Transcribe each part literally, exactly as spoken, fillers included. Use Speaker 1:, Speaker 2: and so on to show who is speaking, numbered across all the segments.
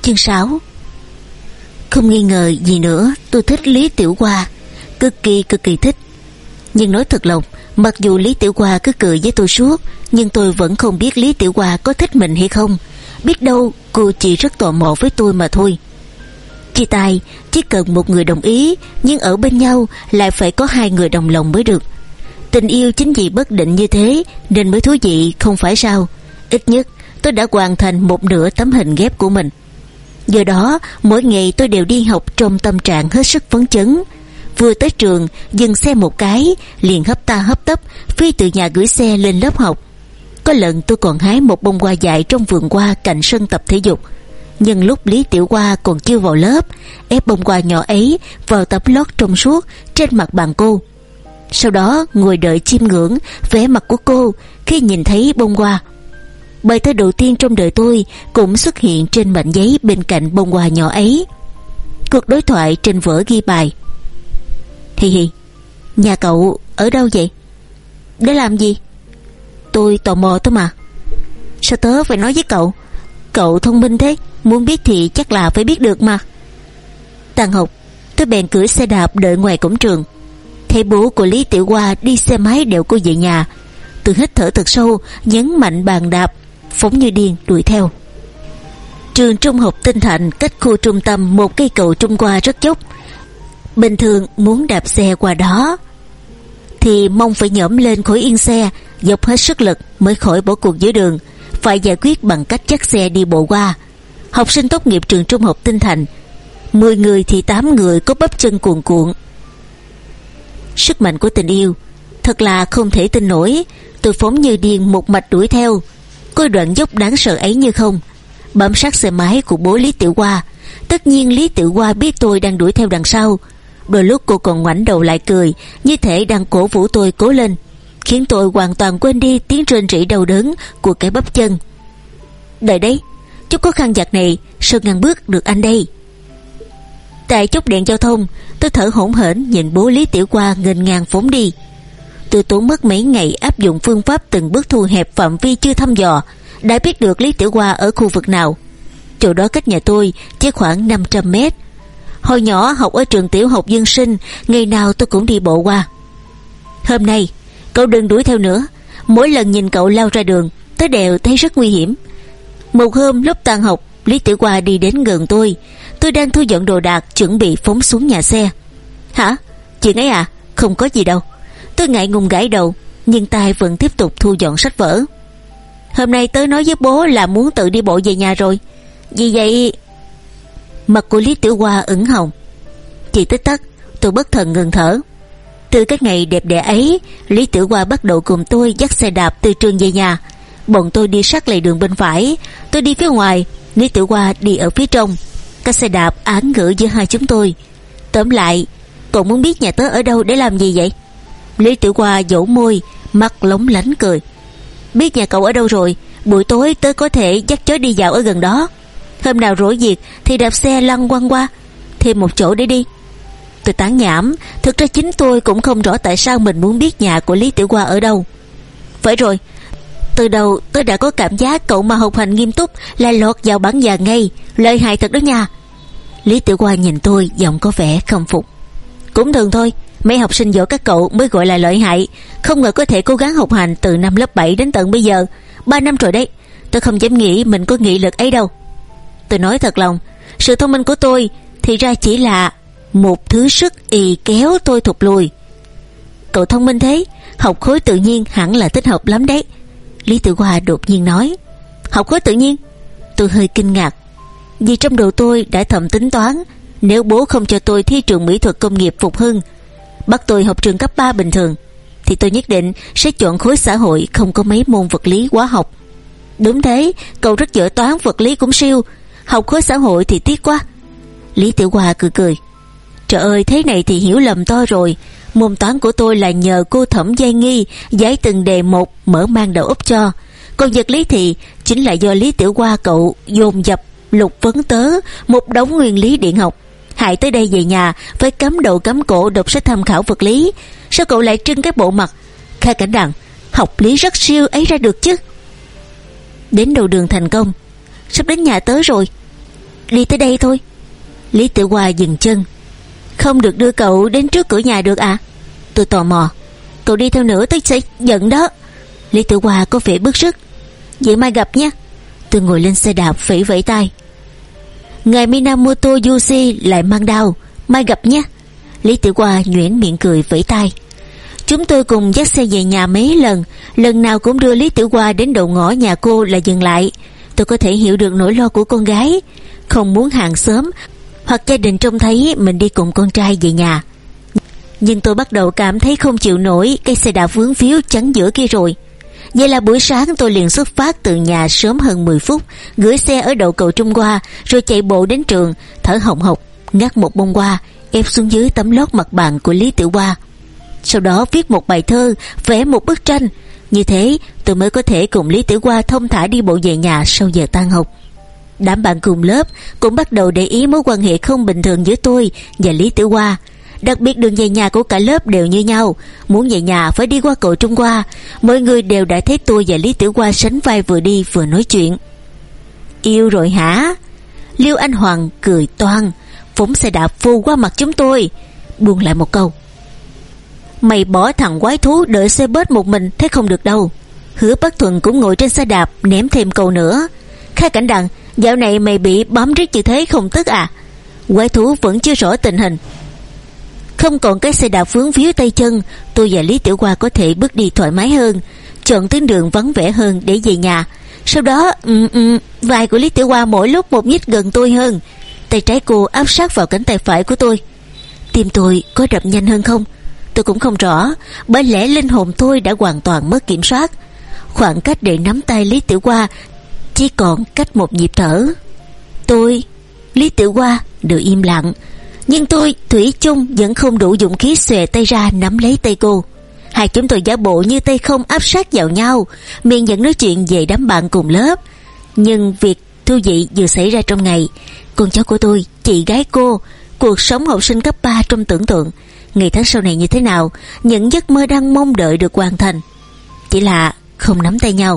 Speaker 1: Chương sáu. Không nghi ngờ gì nữa, tôi thích Lý Tiểu Hoa, cực kỳ cực kỳ thích. Nhưng nói thật lòng, mặc dù Lý Tiểu Hoa cứ cười với tôi suốt, nhưng tôi vẫn không biết Lý Tiểu Hoa có thích mình hay không. Biết đâu cô chỉ rất tò mò với tôi mà thôi. Chia tay chỉ cần một người đồng ý, nhưng ở bên nhau lại phải có hai người đồng lòng mới được. Tình yêu chính vì bất định như thế nên mới thú vị, không phải sao? Ít nhất tôi đã hoàn thành một nửa tấm hình ghép của mình. Giờ đó mỗi ngày tôi đều đi học trong tâm trạng hết sức phấn chấn. Vừa tới trường, dừng xe một cái, liền hấp ta hấp tấp phi từ nhà gửi xe lên lớp học. Có lần tôi còn hái một bông hoa dại trong vườn hoa cạnh sân tập thể dục. Nhưng lúc Lý Tiểu Hoa còn chưa vào lớp, ép bông hoa nhỏ ấy vào tấm lót trong suốt trên mặt bàn cô. Sau đó ngồi đợi chiêm ngưỡng vẻ mặt của cô khi nhìn thấy bông hoa. Bài thơ đầu tiên trong đời tôi cũng xuất hiện trên mảnh giấy bên cạnh bông hoa nhỏ ấy. Cuộc đối thoại trên vở ghi bài: Hi hi, nhà cậu ở đâu vậy? Để làm gì? Tôi tò mò thôi mà. Sao tớ phải nói với cậu? Cậu thông minh thế, muốn biết thì chắc là phải biết được mà. Tan học, tôi bèn cưỡi xe đạp đợi ngoài cổng trường. Thấy bố của Lý Tiểu Hoa đi xe máy đèo cô về nhà, tôi hít thở thật sâu, nhấn mạnh bàn đạp, phóng như điên đuổi theo. Trường trung học Tinh Thạnh cách khu trung tâm một cây cầu trung qua rất dốc. Bình thường muốn đạp xe qua đó thì mong phải nhổm lên khỏi yên xe, dốc hết sức lực mới khỏi bỏ cuộc giữa đường, phải giải quyết bằng cách dắt xe đi bộ qua. Học sinh tốt nghiệp trường trung học Tinh Thạnh, mười người thì tám người có bắp chân cuồn cuộn. Sức mạnh của tình yêu thật là không thể tin nổi. Tôi phóng như điên một mạch đuổi theo, coi đoạn dốc đáng sợ ấy như không, bám sát xe máy của bố Lý Tiểu Hoa. Tất nhiên Lý Tiểu Hoa biết tôi đang đuổi theo đằng sau. Đôi lúc cô còn ngoảnh đầu lại cười, như thể đang cổ vũ tôi cố lên, khiến tôi hoàn toàn quên đi tiếng rên rỉ đau đớn của cái bắp chân. Đợi đấy, chút khó khăn vặt này sao ngăn bước được anh đây? Tại chốt đèn giao thông, tôi thở hổn hển nhìn bố Lý Tiểu Hoa nghênh ngang phóng đi. Tôi tốn mất mấy ngày áp dụng phương pháp từng bước thu hẹp phạm vi chưa thăm dò, đã biết được Lý Tiểu Hoa ở khu vực nào. Chỗ đó cách nhà tôi chỉ khoảng năm trăm mét. Hồi nhỏ học ở trường tiểu học dân sinh, ngày nào tôi cũng đi bộ qua. Hôm nay cậu đừng đuổi theo nữa, mỗi lần nhìn cậu lao ra đường tôi đều thấy rất nguy hiểm. Một hôm lúc tan học, Lý Tiểu Hoa đi đến gần tôi. Tôi đang thu dọn đồ đạc chuẩn bị phóng xuống nhà xe. Hả? Chuyện ấy à? Không có gì đâu. Tôi ngại ngùng gãi đầu, nhưng tay vẫn tiếp tục thu dọn sách vở. Hôm nay tớ nói với bố là muốn tự đi bộ về nhà rồi. Vì vậy... Mặt của Lý Tiểu Hoa ửng hồng. Chỉ tích tắc tôi bất thần ngừng thở. Từ cái ngày đẹp đẽ ấy, Lý Tiểu Hoa bắt đầu cùng tôi dắt xe đạp từ trường về nhà. Bọn tôi đi sát lề đường bên phải, tôi đi phía ngoài, Lý Tiểu Hoa đi ở phía trong. Các xe đạp án ngữ giữa hai chúng tôi. Tóm lại, cậu muốn biết nhà tớ ở đâu để làm gì vậy? Lý Tiểu Hoa dỗ môi, mắt lóng lánh cười. Biết nhà cậu ở đâu rồi, buổi tối tớ có thể dắt chó đi dạo ở gần đó. Hôm nào rỗi việc thì đạp xe lăn quăng qua, thêm một chỗ để đi. Tôi tán nhảm, thực ra chính tôi cũng không rõ tại sao mình muốn biết nhà của Lý Tiểu Hoa ở đâu. Phải rồi, từ đầu tôi đã có cảm giác cậu mà học hành nghiêm túc là lọt vào bảng vàng ngay, lợi hại thật đó nha. Lý Tiểu Hoa nhìn tôi giọng có vẻ khâm phục. Cũng thường thôi, mấy học sinh giỏi các cậu mới gọi là lợi hại. Không ngờ có thể cố gắng học hành từ năm lớp bảy đến tận bây giờ, ba năm rồi đấy. Tôi không dám nghĩ mình có nghị lực ấy đâu. Tôi nói thật lòng, sự thông minh của tôi thì ra chỉ là một thứ sức ì kéo tôi thụt lùi. Cậu thông minh thế, học khối tự nhiên hẳn là thích hợp lắm đấy. Lý Tiểu Hoa đột nhiên nói. Học khối tự nhiên? Tôi hơi kinh ngạc, vì trong đầu tôi đã thầm tính toán, nếu bố không cho tôi thi trường mỹ thuật công nghiệp Phục Hưng, bắt tôi học trường cấp ba bình thường, thì tôi nhất định sẽ chọn khối xã hội không có mấy môn vật lý hóa học. Đúng thế, cậu rất giỏi toán vật lý cũng siêu, học khối xã hội thì tiếc quá. Lý Tiểu Hoa cười cười. Trời ơi, thế này thì hiểu lầm to rồi. Môn toán của tôi là nhờ cô Thẩm Giai Nghi giải từng đề một mở mang đầu óc cho. Còn vật lý thì chính là do Lý Tiểu Hoa cậu dồn dập lục vấn tớ một đống nguyên lý điện học, hại tới đây về nhà phải cắm đầu cắm cổ đọc sách tham khảo vật lý. Sao cậu lại trưng cái bộ mặt Kha Cảnh Đằng học lý rất siêu ấy ra được chứ? Đến đầu đường thành công, sắp đến nhà tớ rồi. đi tới đây thôi. Lý Tiểu Hoa dừng chân. Không được đưa cậu đến trước cửa nhà được à? Tôi tò mò. Cậu đi theo nữa tôi sẽ giận đó. Lý Tiểu Hoa có vẻ bức rứt. Vậy mai gặp nhé. Tôi ngồi lên xe đạp phẩy vẫy tay. Ngày Minamoto Yushi lại mang đao, mai gặp nhé. Lý Tiểu Hoa nhuyễn miệng cười vẫy tay. Chúng tôi cùng dắt xe về nhà mấy lần, lần nào cũng đưa Lý Tiểu Hoa đến đầu ngõ nhà cô là dừng lại. Tôi có thể hiểu được nỗi lo của con gái, không muốn hàng xóm hoặc gia đình trông thấy mình đi cùng con trai về nhà. Nhưng tôi bắt đầu cảm thấy không chịu nổi cái xe đạp vướng víu chắn giữa kia rồi. Vậy là buổi sáng tôi liền xuất phát từ nhà sớm hơn mười phút, gửi xe ở đầu cầu Trung Hoa, rồi chạy bộ đến trường, thở hồng hộc, ngắt một bông hoa, ép xuống dưới tấm lót mặt bàn của Lý Tiểu Hoa. Sau đó viết một bài thơ, vẽ một bức tranh. Như thế tôi mới có thể cùng Lý Tiểu Hoa thông thả đi bộ về nhà sau giờ tan học. Đám bạn cùng lớp cũng bắt đầu để ý mối quan hệ không bình thường giữa tôi và Lý Tiểu Hoa. Đặc biệt đường về nhà của cả lớp đều như nhau, muốn về nhà phải đi qua cầu Trung Hoa. Mọi người đều đã thấy tôi và Lý Tiểu Hoa sánh vai vừa đi vừa nói chuyện. Yêu rồi hả? Liêu Anh Hoàng cười toang, phóng xe đạp phù qua mặt chúng tôi, buông lại một câu. Mày bỏ thằng quái thú đợi xe bus một mình thế không được đâu. Hứa Bắc Thuần cũng ngồi trên xe đạp ném thêm câu nữa. Khai Cảnh Đằng, dạo này mày bị bám riết như thế không tức à? Quái thú vẫn chưa rõ tình hình. Không còn cái xe đạp vướng víu tay chân, tôi và Lý Tiểu Hoa có thể bước đi thoải mái hơn, chọn tuyến đường vắng vẻ hơn để về nhà. Sau đó um, um, vai của Lý Tiểu Hoa mỗi lúc một nhích gần tôi hơn. Tay trái cô áp sát vào cánh tay phải của tôi. Tim tôi có đập nhanh hơn không? Tôi cũng không rõ, bởi lẽ linh hồn tôi đã hoàn toàn mất kiểm soát. Khoảng cách để nắm tay Lý Tiểu Hoa chỉ còn cách một nhịp thở. Tôi, Lý Tiểu Hoa đều im lặng, nhưng tôi thủy chung vẫn không đủ dũng khí xòe tay ra nắm lấy tay cô. Hai chúng tôi giả bộ như tay không áp sát vào nhau, miệng vẫn nói chuyện về đám bạn cùng lớp. Nhưng việc thú vị vừa xảy ra trong ngày. Con cháu của tôi, chị gái cô, cuộc sống học sinh cấp ba trong tưởng tượng, ngày tháng sau này như thế nào, những giấc mơ đang mong đợi được hoàn thành. Chỉ là không nắm tay nhau.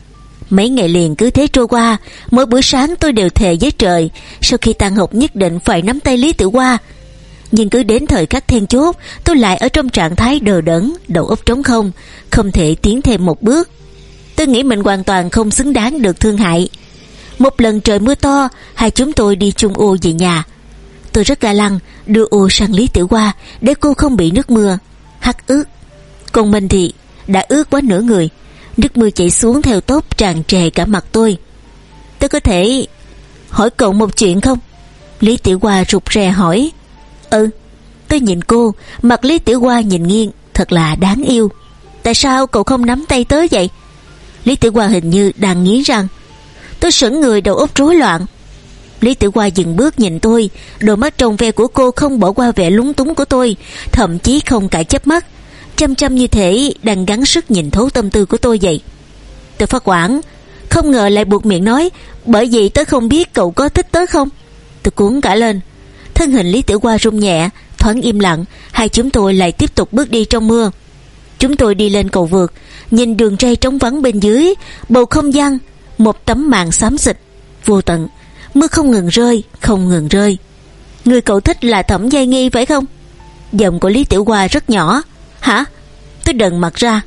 Speaker 1: Mấy ngày liền cứ thế trôi qua. Mỗi buổi sáng tôi đều thề với trời, sau khi tan học nhất định phải nắm tay Lý Tiểu Hoa. Nhưng cứ đến thời khắc then chốt, tôi lại ở trong trạng thái đờ đẫn, đầu óc trống không, không thể tiến thêm một bước. Tôi nghĩ mình hoàn toàn không xứng đáng được thương hại. Một lần trời mưa to, hai chúng tôi đi chung ô về nhà. Tôi rất ga lăng đưa ô sang Lý Tiểu Hoa để cô không bị nước mưa hắt ướt. Còn mình thì đã ướt quá nửa người, nước mưa chảy xuống theo tốp tràn trề cả mặt tôi. Tôi có thể hỏi cậu một chuyện không? Lý Tiểu Hoa rụt rè hỏi. Ừ. Tôi nhìn cô, mặt Lý Tiểu Hoa nhìn nghiêng, thật là đáng yêu. Tại sao cậu không nắm tay tớ vậy? Lý Tiểu Hoa hình như đang nghiến răng. Tôi sững người, đầu óc rối loạn. Lý Tiểu Hoa dừng bước nhìn tôi, đôi mắt trong ve của cô không bỏ qua vẻ lúng túng của tôi, thậm chí không cả chớp mắt, chăm chăm như thể đang gắng sức nhìn thấu tâm tư của tôi vậy. Tôi phát hoảng, không ngờ lại buộc miệng nói, bởi vì tớ không biết cậu có thích tớ không. Tôi cuốn cả lên. Thân hình Lý Tiểu Hoa rung nhẹ, thoáng im lặng. Hai chúng tôi lại tiếp tục bước đi trong mưa. Chúng tôi đi lên cầu vượt, nhìn đường ray trống vắng bên dưới, bầu không gian một tấm màn xám xịt vô tận. Mưa không ngừng rơi, không ngừng rơi. Người cậu thích là Thẩm Giai Nghi phải không? Giọng của Lý Tiểu Hoa rất nhỏ. Hả? Tôi đần mặt ra.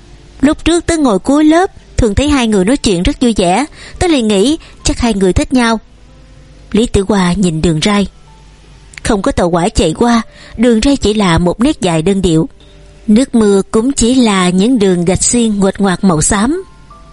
Speaker 1: Lúc trước tớ ngồi cuối lớp, thường thấy hai người nói chuyện rất vui vẻ, tớ liền nghĩ chắc hai người thích nhau. Lý Tiểu Hoa nhìn đường ray. Không có tàu hỏa chạy qua, đường ray chỉ là một nét dài đơn điệu. Nước mưa cũng chỉ là những đường gạch xuyên nguệch ngoạc màu xám.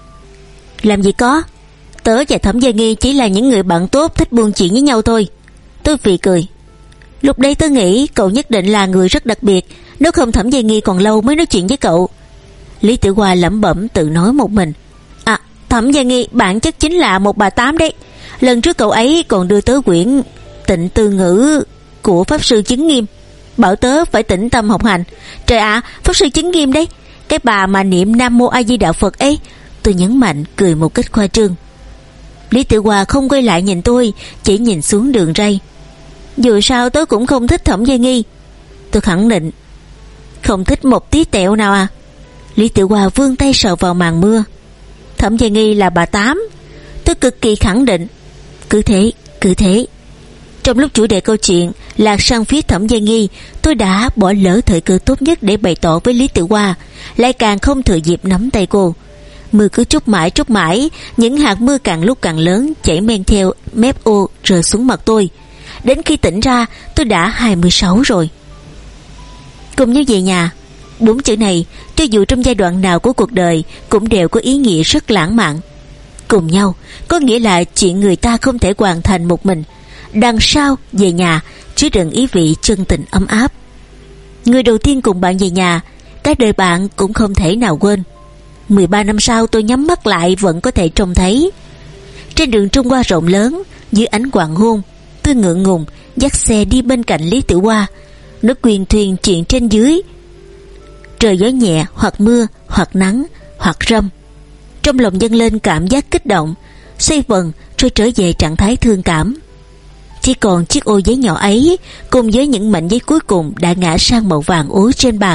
Speaker 1: Làm gì có, tớ và Thẩm Gia Nghi chỉ là những người bạn tốt thích buôn chuyện với nhau thôi. Tôi phì cười. Lúc đấy tớ nghĩ cậu nhất định là người rất đặc biệt, nếu không Thẩm Gia Nghi còn lâu mới nói chuyện với cậu. Lý Tiểu Hoa lẩm bẩm tự nói một mình. À, Thẩm Gia Nghi bản chất chính là một bà tám đấy. Lần trước cậu ấy còn đưa tớ quyển Tịnh Tư Ngữ của Pháp Sư Chứng Nghiêm, bảo tớ phải tĩnh tâm học hành. Trời ạ, à, Pháp Sư Chứng Nghiêm đấy, cái bà mà niệm Nam Mô A Di Đà Phật ấy. Tôi nhấn mạnh cười một cách khoa trương. Lý Tiểu Hoa không quay lại nhìn tôi, chỉ nhìn xuống đường ray. Dù sao tớ cũng không thích Thẩm Gia Nghi. Tôi khẳng định. Không thích một tí tẹo nào à? Lý Tiểu Hoa vươn tay sờ vào màn mưa. Thẩm Gia Nghi là bà tám. Tôi cực kỳ khẳng định. Cứ thế Cứ thế, trong lúc chủ đề câu chuyện lạc sang phía Thẩm Gia Nghi, tôi đã bỏ lỡ thời cơ tốt nhất để bày tỏ với Lý Tiểu Hoa, lại càng không thừa dịp nắm tay cô. Mưa cứ trút mãi trút mãi, những hạt mưa càng lúc càng lớn chảy men theo mép ô rơi xuống mặt tôi. Đến khi tỉnh ra, tôi đã hai mươi sáu rồi. Cùng nhau về nhà, bốn chữ này cho dù trong giai đoạn nào của cuộc đời cũng đều có ý nghĩa rất lãng mạn. Cùng nhau có nghĩa là chuyện người ta không thể hoàn thành một mình. Đằng sau về nhà chứa đựng ý vị chân tình ấm áp. Người đầu tiên cùng bạn về nhà, cả đời bạn cũng không thể nào quên. mười ba năm sau tôi nhắm mắt lại vẫn có thể trông thấy. Trên đường Trung Hoa rộng lớn, dưới ánh hoàng hôn, tôi ngượng ngùng dắt xe đi bên cạnh Lý Tiểu Hoa. Nó quyền thuyền chuyện trên dưới. Trời gió nhẹ, hoặc mưa, hoặc nắng, hoặc râm. Trong lòng dâng lên cảm giác kích động, xoay vần rồi trở về trạng thái thương cảm. Chỉ còn chiếc ô giấy nhỏ ấy cùng với những mảnh giấy cuối cùng đã ngã sang màu vàng ối trên bàn.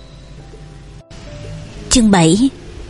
Speaker 1: Chương bảy.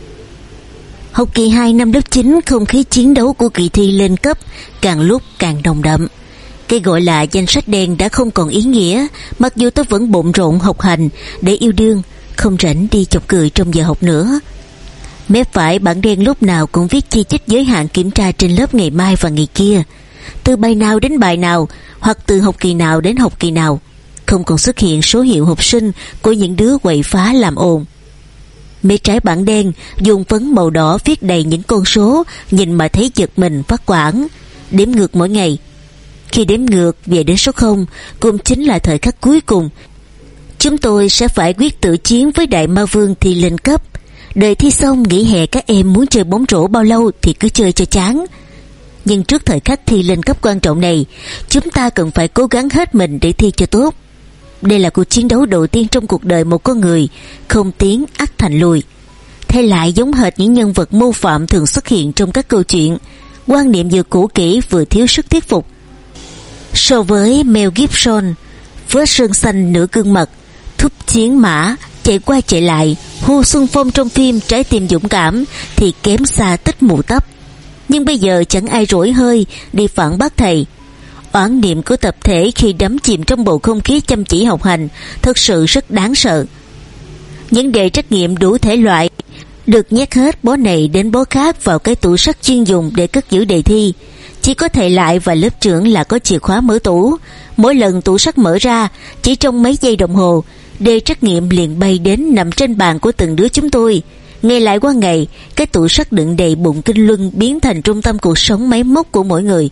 Speaker 1: Học kỳ hai năm lớp chín, không khí chiến đấu của kỳ thi lên cấp càng lúc càng nồng đậm. Cái gọi là danh sách đen đã không còn ý nghĩa, mặc dù tôi vẫn bộn rộn học hành để yêu đương, không rảnh đi chọc cười trong giờ học nữa. Mép phải bảng đen lúc nào cũng viết chi chít giới hạn kiểm tra trên lớp ngày mai và ngày kia, từ bài nào đến bài nào, hoặc từ học kỳ nào đến học kỳ nào. Không còn xuất hiện số hiệu học sinh của những đứa quậy phá làm ồn. Mấy trái bảng đen dùng phấn màu đỏ viết đầy những con số, nhìn mà thấy giật mình phát quản. Đếm ngược mỗi ngày. Khi đếm ngược về đến số không, cũng chính là thời khắc cuối cùng. Chúng tôi sẽ phải quyết tử chiến với Đại Ma Vương thi lên cấp. Đợi thi xong nghỉ hè, các em muốn chơi bóng rổ bao lâu thì cứ chơi cho chán. Nhưng trước thời khắc thi lên cấp quan trọng này, chúng ta cần phải cố gắng hết mình để thi cho tốt. Đây là cuộc chiến đấu đầu tiên trong cuộc đời một con người, không tiến ắt thành lùi. Thay lại giống hệt những nhân vật mô phạm thường xuất hiện trong các câu chuyện, quan niệm vừa cũ kỹ vừa thiếu sức thuyết phục. So với Mel Gibson, vớ sơn xanh nửa gương mặt, thúc chiến mã, chạy qua chạy lại, hô xuân phong trong phim Trái tim dũng cảm thì kém xa tích mù tấp. Nhưng bây giờ chẳng ai rỗi hơi đi phản bác thầy. Oán niệm của tập thể khi đắm chìm trong bầu không khí chăm chỉ học hành thật sự rất đáng sợ. Những đề trắc nghiệm đủ thể loại được nhét hết bó này đến bó khác vào cái tủ sắt chuyên dùng để cất giữ đề thi. Chỉ có thầy lại và lớp trưởng là có chìa khóa mở tủ. Mỗi lần tủ sắt mở ra, chỉ trong mấy giây đồng hồ, đề trắc nghiệm liền bay đến nằm trên bàn của từng đứa chúng tôi. Ngày lại qua ngày, cái tủ sắt đựng đầy bụng kinh luân biến thành trung tâm cuộc sống máy móc của mỗi người.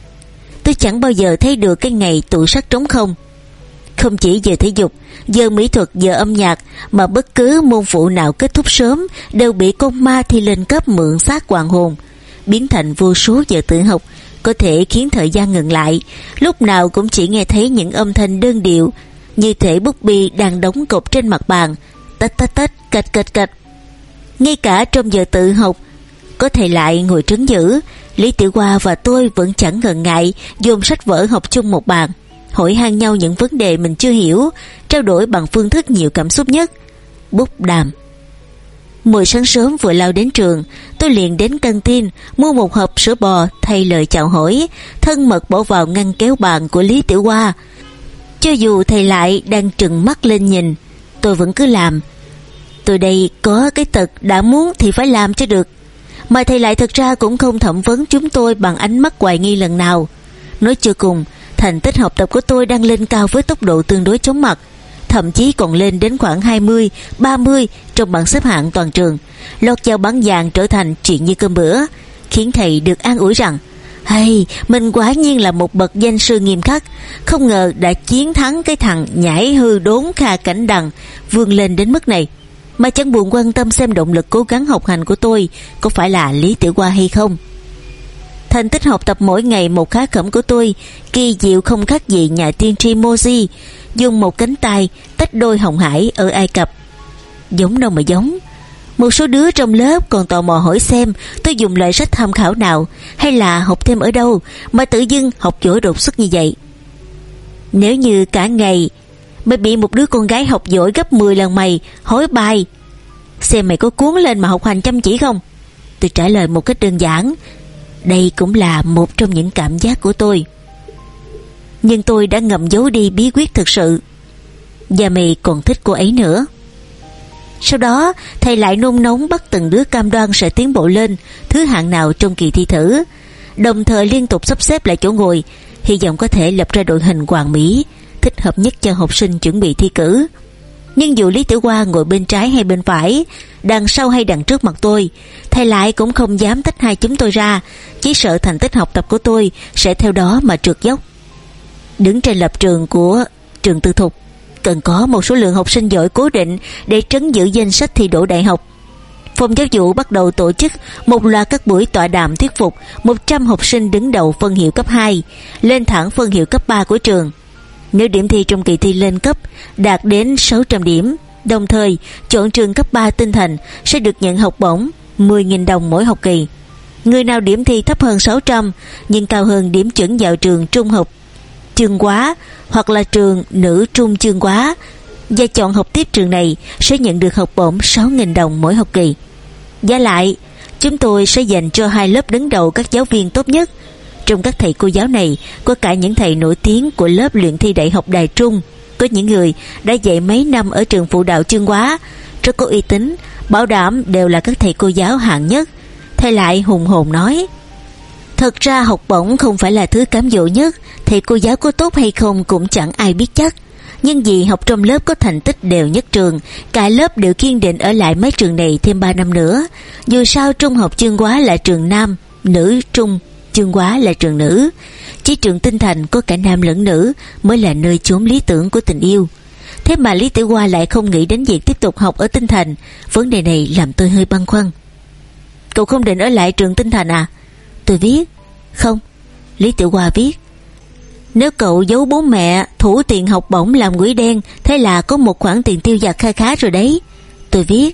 Speaker 1: Tôi chẳng bao giờ thấy được cái ngày tủ sắt trống không. Không chỉ giờ thể dục, giờ mỹ thuật, giờ âm nhạc, mà bất cứ môn phụ nào kết thúc sớm đều bị con ma thi lên cấp mượn xác hoàn hồn, biến thành vô số giờ tự học, có thể khiến thời gian ngừng lại. Lúc nào cũng chỉ nghe thấy những âm thanh đơn điệu, như thể bút bi đang đóng cột trên mặt bàn, tách tách tách, cạch cạch cạch. Ngay cả trong giờ tự học, có thầy lại ngồi trấn giữ, Lý Tiểu Hoa và tôi vẫn chẳng ngần ngại dồn sách vở học chung một bàn, hỏi han nhau những vấn đề mình chưa hiểu, trao đổi bằng phương thức nhiều cảm xúc nhất, bút đàm. Mười sáng sớm vừa lao đến trường, tôi liền đến căng tin mua một hộp sữa bò thay lời chào hỏi, thân mật bỏ vào ngăn kéo bàn của Lý Tiểu Hoa. Cho dù thầy lại đang trừng mắt lên nhìn, tôi vẫn cứ làm. Tôi đây có cái tật đã muốn thì phải làm cho được. Mà thầy lại thật ra cũng không thẩm vấn chúng tôi bằng ánh mắt hoài nghi lần nào. Nói chưa cùng, thành tích học tập của tôi đang lên cao với tốc độ tương đối chóng mặt, thậm chí còn lên đến khoảng hai mươi, ba mươi trong bảng xếp hạng toàn trường, lọt vào bảng vàng trở thành chuyện như cơm bữa, khiến thầy được an ủi rằng hay, mình quả nhiên là một bậc danh sư nghiêm khắc, không ngờ đã chiến thắng cái thằng nhảy hư đốn Kha Cảnh Đằng vươn lên đến mức này, mà chẳng buồn quan tâm xem động lực cố gắng học hành của tôi có phải là Lý Tiểu Hoa hay không. Thành tích học tập mỗi ngày một khá khẩm của tôi kỳ diệu không khác gì nhà tiên tri Mozi dùng một cánh tay tách đôi Hồng Hải ở Ai Cập. Giống đâu mà giống. Một số đứa trong lớp còn tò mò hỏi xem tôi dùng loại sách tham khảo nào hay là học thêm ở đâu mà tự dưng học giỏi đột xuất như vậy. Nếu như cả ngày mày bị một đứa con gái học giỏi gấp mười lần mày hỏi bài xem mày có cuốn lên mà học hành chăm chỉ không, tôi trả lời một cách đơn giản: Đây cũng là một trong những cảm giác của tôi. Nhưng tôi đã ngầm giấu đi bí quyết thực sự. Và mày còn thích cô ấy nữa. Sau đó thầy lại nôn nóng bắt từng đứa cam đoan sẽ tiến bộ lên thứ hạng nào trong kỳ thi thử, đồng thời liên tục sắp xếp lại chỗ ngồi, hy vọng có thể lập ra đội hình hoàn mỹ thích hợp nhất cho học sinh chuẩn bị thi cử. Nhưng dù Lý Tiểu Hoa ngồi bên trái hay bên phải, đằng sau hay đằng trước mặt tôi, thầy lại cũng không dám tách hai chúng tôi ra, chỉ sợ thành tích học tập của tôi sẽ theo đó mà trượt dốc. Đứng trên lập trường của trường tư thục, cần có một số lượng học sinh giỏi cố định để trấn giữ danh sách thi đỗ đại học. Phòng giáo vụ bắt đầu tổ chức một loạt các buổi tọa đàm thuyết phục một trăm học sinh đứng đầu phân hiệu cấp hai lên thẳng phân hiệu cấp ba của trường. Nếu điểm thi trong kỳ thi lên cấp đạt đến sáu trăm điểm, đồng thời chọn trường cấp ba tinh thành sẽ được nhận học bổng mười nghìn đồng mỗi học kỳ. Người nào điểm thi thấp hơn sáu trăm nhưng cao hơn điểm chuẩn vào trường trung học Chương Hóa hoặc là trường nữ trung Chương Hóa và chọn học tiếp trường này sẽ nhận được học bổng sáu nghìn đồng mỗi học kỳ. Giá lại, chúng tôi sẽ dành cho hai lớp đứng đầu các giáo viên tốt nhất. Trong các thầy cô giáo này có cả những thầy nổi tiếng của lớp luyện thi đại học Đài Trung, có những người đã dạy mấy năm ở trường phụ đạo Chương Hóa, rất có uy tín, bảo đảm đều là các thầy cô giáo hạng nhất. Thầy lại hùng hồn nói: thật ra học bổng không phải là thứ cám dỗ nhất, thầy cô giáo có tốt hay không cũng chẳng ai biết chắc. Nhưng vì học trong lớp có thành tích đều nhất trường, cả lớp đều kiên định ở lại mấy trường này thêm ba năm nữa. Dù sao trung học Chương Hóa là trường nam, nữ trung Chương Hóa là trường nữ. Chỉ trường Tinh Thành có cả nam lẫn nữ mới là nơi chốn lý tưởng của tình yêu. Thế mà Lý Tiểu Hoa lại không nghĩ đến việc tiếp tục học ở Tinh Thành. Vấn đề này làm tôi hơi băn khoăn. Cậu không định ở lại trường Tinh Thành à? Tôi viết. Không. Lý Tiểu Hoa viết. Nếu cậu giấu bố mẹ thủ tiền học bổng làm quỹ đen, thế là có một khoản tiền tiêu vặt kha khá rồi đấy. Tôi viết.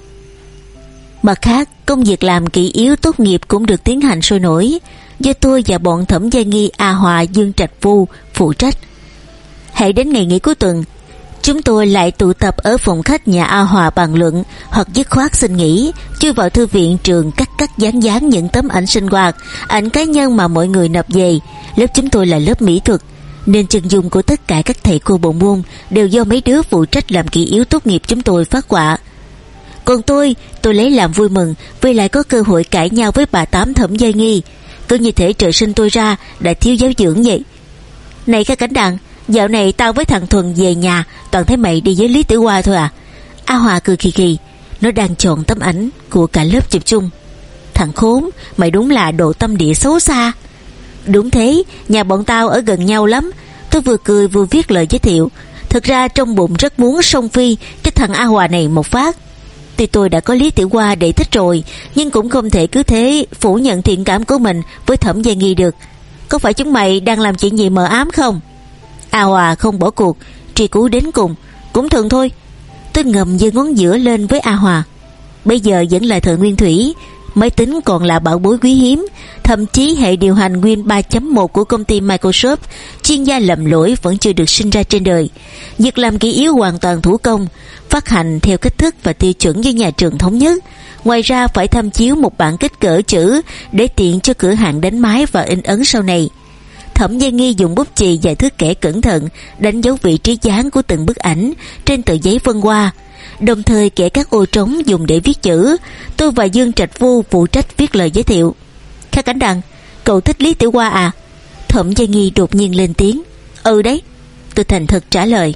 Speaker 1: Mặt khác, công việc làm kỷ yếu tốt nghiệp cũng được tiến hành sôi nổi, do tôi và bọn Thẩm Gia Nghi, A Hòa, Dương Trạch Phu phụ trách. Hãy đến ngày nghỉ cuối tuần, chúng tôi lại tụ tập ở phòng khách nhà A Hòa bàn luận, hoặc dứt khoát xin nghỉ, chui vào thư viện trường cắt cắt dán dán những tấm ảnh sinh hoạt, ảnh cá nhân mà mọi người nộp về. Lớp chúng tôi là lớp mỹ thuật, nên chân dung của tất cả các thầy cô bộ môn đều do mấy đứa phụ trách làm kỷ yếu tốt nghiệp chúng tôi phát họa. Còn tôi, tôi lấy làm vui mừng vì lại có cơ hội cãi nhau với bà Tám Thẩm Gia Nghi. Cứ như thể trời sinh tôi ra đã thiếu giáo dưỡng vậy. Này Kha Cảnh Đằng, dạo này tao với thằng Thuần về nhà toàn thấy mày đi với Lý Tiểu Hoa thôi à? A Hòa cười kỳ kỳ, nó đang chọn tấm ảnh của cả lớp chụp chung. Thằng khốn, mày đúng là đồ tâm địa xấu xa. Đúng thế, nhà bọn tao ở gần nhau lắm. Tôi vừa cười vừa viết lời giới thiệu. Thực ra trong bụng rất muốn xông phi cái thằng A Hòa này một phát. Tuy tôi đã có Lý Tiểu Hoa để thích rồi, nhưng cũng không thể cứ thế phủ nhận thiện cảm của mình với Thẩm Gia Nghi được. Có phải chúng mày đang làm chuyện gì mờ ám không? A Hòa không bỏ cuộc, truy cứu đến cùng. Cũng thường thôi. Tôi ngầm giơ ngón giữa lên với A Hòa. Bây giờ vẫn là thời nguyên thủy, máy tính còn là bảo bối quý hiếm, thậm chí hệ điều hành Win ba chấm một của công ty Microsoft, chuyên gia lầm lỗi vẫn chưa được sinh ra trên đời. Việc làm kỷ yếu hoàn toàn thủ công, phát hành theo cách thức và tiêu chuẩn do nhà trường thống nhất. Ngoài ra phải tham chiếu một bản kích cỡ chữ để tiện cho cửa hàng đánh máy và in ấn sau này. Thẩm Gia Nghi dùng bút chì và thước kẻ cẩn thận đánh dấu vị trí dán của từng bức ảnh trên tờ giấy phân hoa, đồng thời kẻ các ô trống dùng để viết chữ. Tôi và Dương Trạch Phu phụ trách viết lời giới thiệu. Kha Cảnh Đằng, cậu thích Lý Tiểu Hoa à? Thẩm Gia Nghi đột nhiên lên tiếng. Ừ đấy, tôi thành thật trả lời.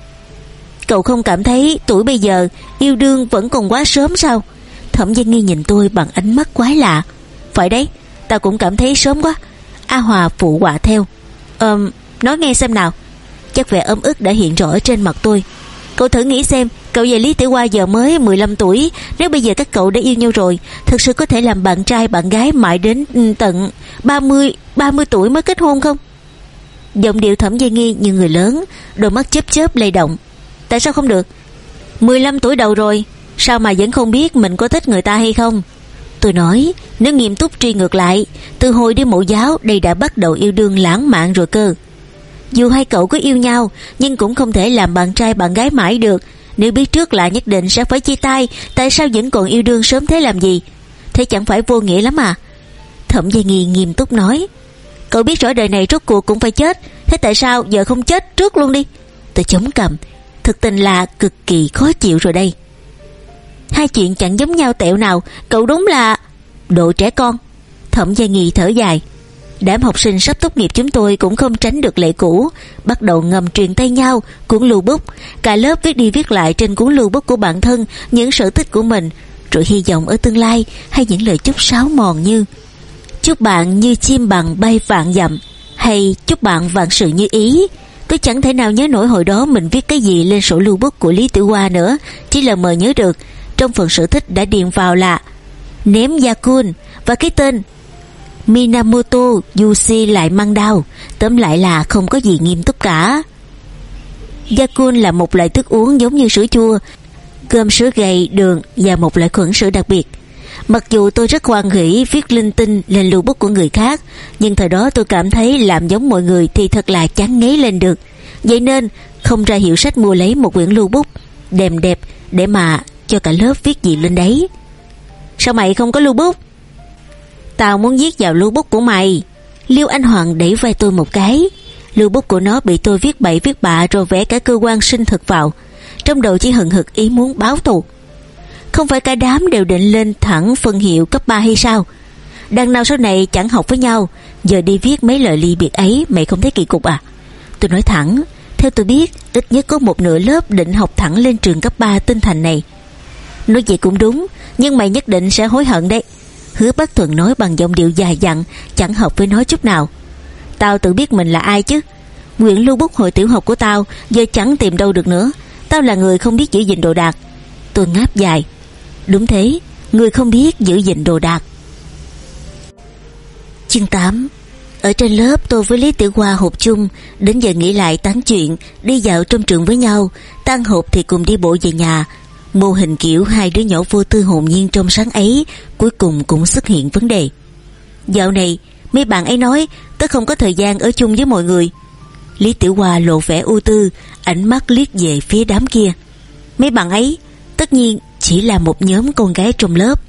Speaker 1: Cậu không cảm thấy tuổi bây giờ yêu đương vẫn còn quá sớm sao? Thẩm Gia Nghi nhìn tôi bằng ánh mắt quái lạ. Phải đấy, tao cũng cảm thấy sớm quá. A Hòa phụ họa theo. Ờm, nói nghe xem nào. Chắc vẻ ấm ức đã hiện rõ trên mặt tôi. Cậu thử nghĩ xem, cậu và Lý Tiểu Hoa giờ mới mười lăm tuổi, nếu bây giờ các cậu đã yêu nhau rồi, thực sự có thể làm bạn trai bạn gái mãi đến tận ba mươi tuổi mới kết hôn không? Giọng điệu Thẩm Gia Nghi như người lớn, đôi mắt chớp chớp lay động. Tại sao không được? mười lăm tuổi đầu rồi, sao mà vẫn không biết mình có thích người ta hay không? Tôi nói, nếu nghiêm túc truy ngược lại, từ hồi đi mẫu giáo đây đã bắt đầu yêu đương lãng mạn rồi cơ. Dù hai cậu có yêu nhau, nhưng cũng không thể làm bạn trai bạn gái mãi được. Nếu biết trước là nhất định sẽ phải chia tay, tại sao vẫn còn yêu đương sớm thế làm gì? Thế chẳng phải vô nghĩa lắm à? Thẩm Gia Nghi nghiêm túc nói: Cậu biết rõ đời này rốt cuộc cũng phải chết, thế tại sao giờ không chết trước luôn đi? Tôi chống cằm, thực tình là cực kỳ khó chịu rồi đây. Hai chuyện chẳng giống nhau tẹo nào, cậu đúng là đồ trẻ con. Thẩm Gia Nghi thở dài. Đám học sinh sắp tốt nghiệp chúng tôi cũng không tránh được lệ cũ, bắt đầu ngầm truyền tay nhau cuốn lưu bút. Cả lớp viết đi viết lại trên cuốn lưu bút của bản thân những sở thích của mình, rồi hy vọng ở tương lai, hay những lời chúc sáo mòn như chúc bạn như chim bằng bay vạn dặm, hay chúc bạn vạn sự như ý. Tôi chẳng thể nào nhớ nổi hồi đó mình viết cái gì lên sổ lưu bút của Lý Tiểu Hoa nữa, chỉ là mờ nhớ được trong phần sở thích đã điền vào là ném Yakun và cái tên Minamoto Yushi lại mang đau. Tóm lại là không có gì nghiêm túc cả. Yakun là một loại thức uống giống như sữa chua, gồm sữa gầy, đường và một loại khuẩn sữa đặc biệt. Mặc dù tôi rất hoan hỉ viết linh tinh lên lưu bút của người khác, nhưng thời đó tôi cảm thấy làm giống mọi người thì thật là chán ngấy lên được. Vậy nên không ra hiệu sách mua lấy một quyển lưu bút đẹp đẹp để mà cho cả lớp viết gì lên đấy. Sao mày không có lưu bút? Tao muốn viết vào lưu bút của mày. Liêu Anh Hoàng đẩy vai tôi một cái. Lưu bút của nó bị tôi viết bậy viết bạ rồi vẽ cả cơ quan sinh thực vào. Trong đầu chỉ hừng hực ý muốn báo thù. Không phải cả đám đều định lên thẳng phân hiệu cấp ba hay sao? Đằng nào sau này chẳng học với nhau, giờ đi viết mấy lời ly biệt ấy mày không thấy kỳ cục à? Tôi nói thẳng, theo tôi biết ít nhất có một nửa lớp định học thẳng lên trường cấp ba Tinh Thành này. Nói vậy cũng đúng, nhưng mày nhất định sẽ hối hận đấy. Hứa Bác Thuần nói bằng giọng điệu dài dặn, chẳng hợp với nó chút nào. Tao tự biết mình là ai chứ. Quyển lưu bút hồi tiểu học của tao giờ chẳng tìm đâu được nữa. Tao là người không biết giữ gìn đồ đạc. Tôi ngáp dài. Đúng thế, người không biết giữ gìn đồ đạc. Chương tám. Ở trên lớp tôi với Lý Tiểu Hoa họp chung, đến giờ nghỉ lại tán chuyện, đi dạo trong trường với nhau, tan họp thì cùng đi bộ về nhà. Mô hình kiểu hai đứa nhỏ vô tư hồn nhiên trong sáng ấy cuối cùng cũng xuất hiện vấn đề. Dạo này mấy bạn ấy nói tớ không có thời gian ở chung với mọi người. Lý Tiểu Hoa lộ vẻ ưu tư, ánh mắt liếc về phía đám kia. Mấy bạn ấy tất nhiên chỉ là một nhóm con gái trong lớp.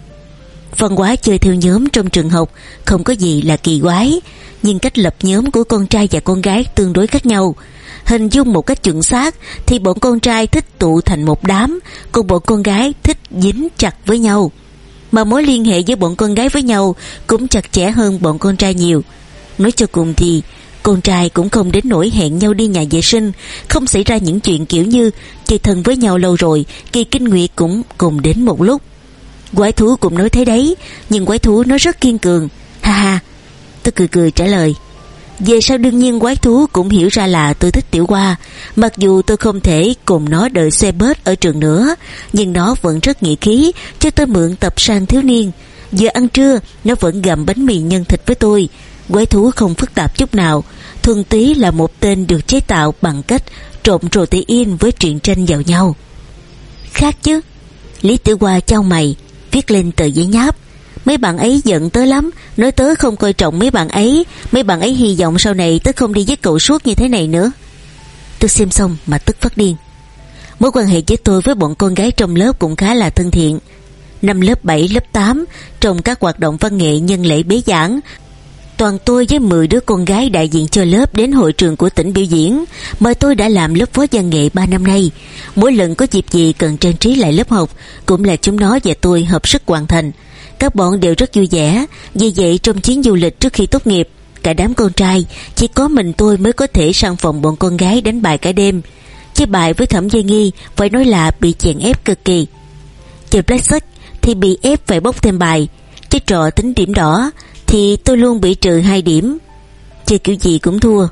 Speaker 1: Văn hóa chơi theo nhóm trong trường học không có gì là kỳ quái, nhưng cách lập nhóm của con trai và con gái tương đối khác nhau. Hình dung một cách chuẩn xác thì bọn con trai thích tụ thành một đám, còn bọn con gái thích dính chặt với nhau. Mà mối liên hệ với bọn con gái với nhau cũng chặt chẽ hơn bọn con trai nhiều. Nói cho cùng thì con trai cũng không đến nỗi hẹn nhau đi nhà vệ sinh, không xảy ra những chuyện kiểu như chơi thân với nhau lâu rồi, kỳ kinh nguyệt cũng cùng đến một lúc. Quái thú cũng nói thế đấy, nhưng quái thú nó rất kiên cường. Ha ha, tôi cười cười trả lời. Về sau đương nhiên quái thú cũng hiểu ra là tôi thích Tiểu Hoa. Mặc dù tôi không thể cùng nó đợi xe bus ở trường nữa, nhưng nó vẫn rất nghĩa khí cho tôi mượn tập sang thiếu niên. Giờ ăn trưa nó vẫn gặm bánh mì nhân thịt với tôi. Quái thú không phức tạp chút nào, thuần túy là một tên được chế tạo bằng cách trộn protein với truyện tranh vào nhau. Khác chứ. Lý Tiểu Hoa chau mày, viết lên tờ giấy nháp. Mấy bạn ấy giận tớ lắm, nói tớ không coi trọng mấy bạn ấy. Mấy bạn ấy hy vọng sau này tớ không đi với cậu suốt như thế này nữa. Tôi xem xong mà tức phát điên. Mối quan hệ với tôi với bọn con gái trong lớp cũng khá là thân thiện. Năm lớp bảy, lớp tám, trong các hoạt động văn nghệ nhân lễ bế giảng, toàn tôi với mười đứa con gái đại diện cho lớp đến hội trường của tỉnh biểu diễn. Mời tôi đã làm lớp phó văn nghệ ba năm nay. Mỗi lần có dịp gì cần trang trí lại lớp học, cũng là chúng nó và tôi hợp sức hoàn thành. Các bọn đều rất vui vẻ. Vì vậy trong chuyến du lịch trước khi tốt nghiệp, cả đám con trai chỉ có mình tôi mới có thể sang phòng bọn con gái đánh bài cả đêm. Chơi bài với Thẩm Gia Nghi phải nói là bị chèn ép cực kỳ. Chơi blackjack thì bị ép phải bốc thêm bài. Chơi trò tính điểm đỏ thì tôi luôn bị trừ hai điểm. Chơi kiểu gì cũng thua.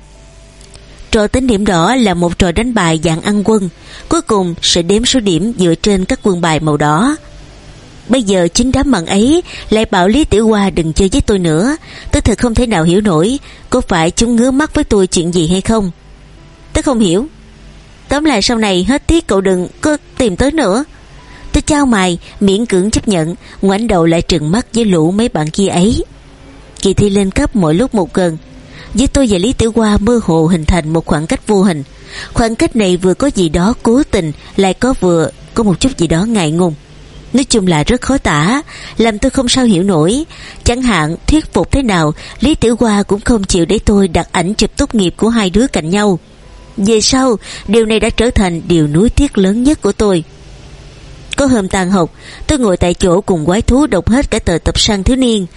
Speaker 1: Trò tính điểm đỏ là một trò đánh bài dạng ăn quân, cuối cùng sẽ đếm số điểm dựa trên các quân bài màu đỏ. Bây giờ chính đám bạn ấy lại bảo Lý Tiểu Hoa đừng chơi với tôi nữa. Tôi thật không thể nào hiểu nổi, có phải chúng ngứa mắt với tôi chuyện gì hay không? Tôi không hiểu. Tóm lại sau này hết tiết cậu đừng có tìm tới nữa. Tôi chau mày, miễn cưỡng chấp nhận, ngoảnh đầu lại trừng mắt với lũ mấy bạn kia ấy. Kỳ thi lên cấp mỗi lúc một gần. Với tôi và Lý Tiểu Hoa mơ hồ hình thành một khoảng cách vô hình. Khoảng cách này vừa có gì đó cố tình, lại có vừa có một chút gì đó ngại ngùng. Nói chung là rất khó tả, làm tôi không sao hiểu nổi. Chẳng hạn thuyết phục thế nào, Lý Tiểu Hoa cũng không chịu để tôi đặt ảnh chụp tốt nghiệp của hai đứa cạnh nhau. Về sau, điều này đã trở thành điều nuối tiếc lớn nhất của tôi. Có hôm tan học, tôi ngồi tại chỗ cùng quái thú đọc hết cả tờ tập san thiếu niên.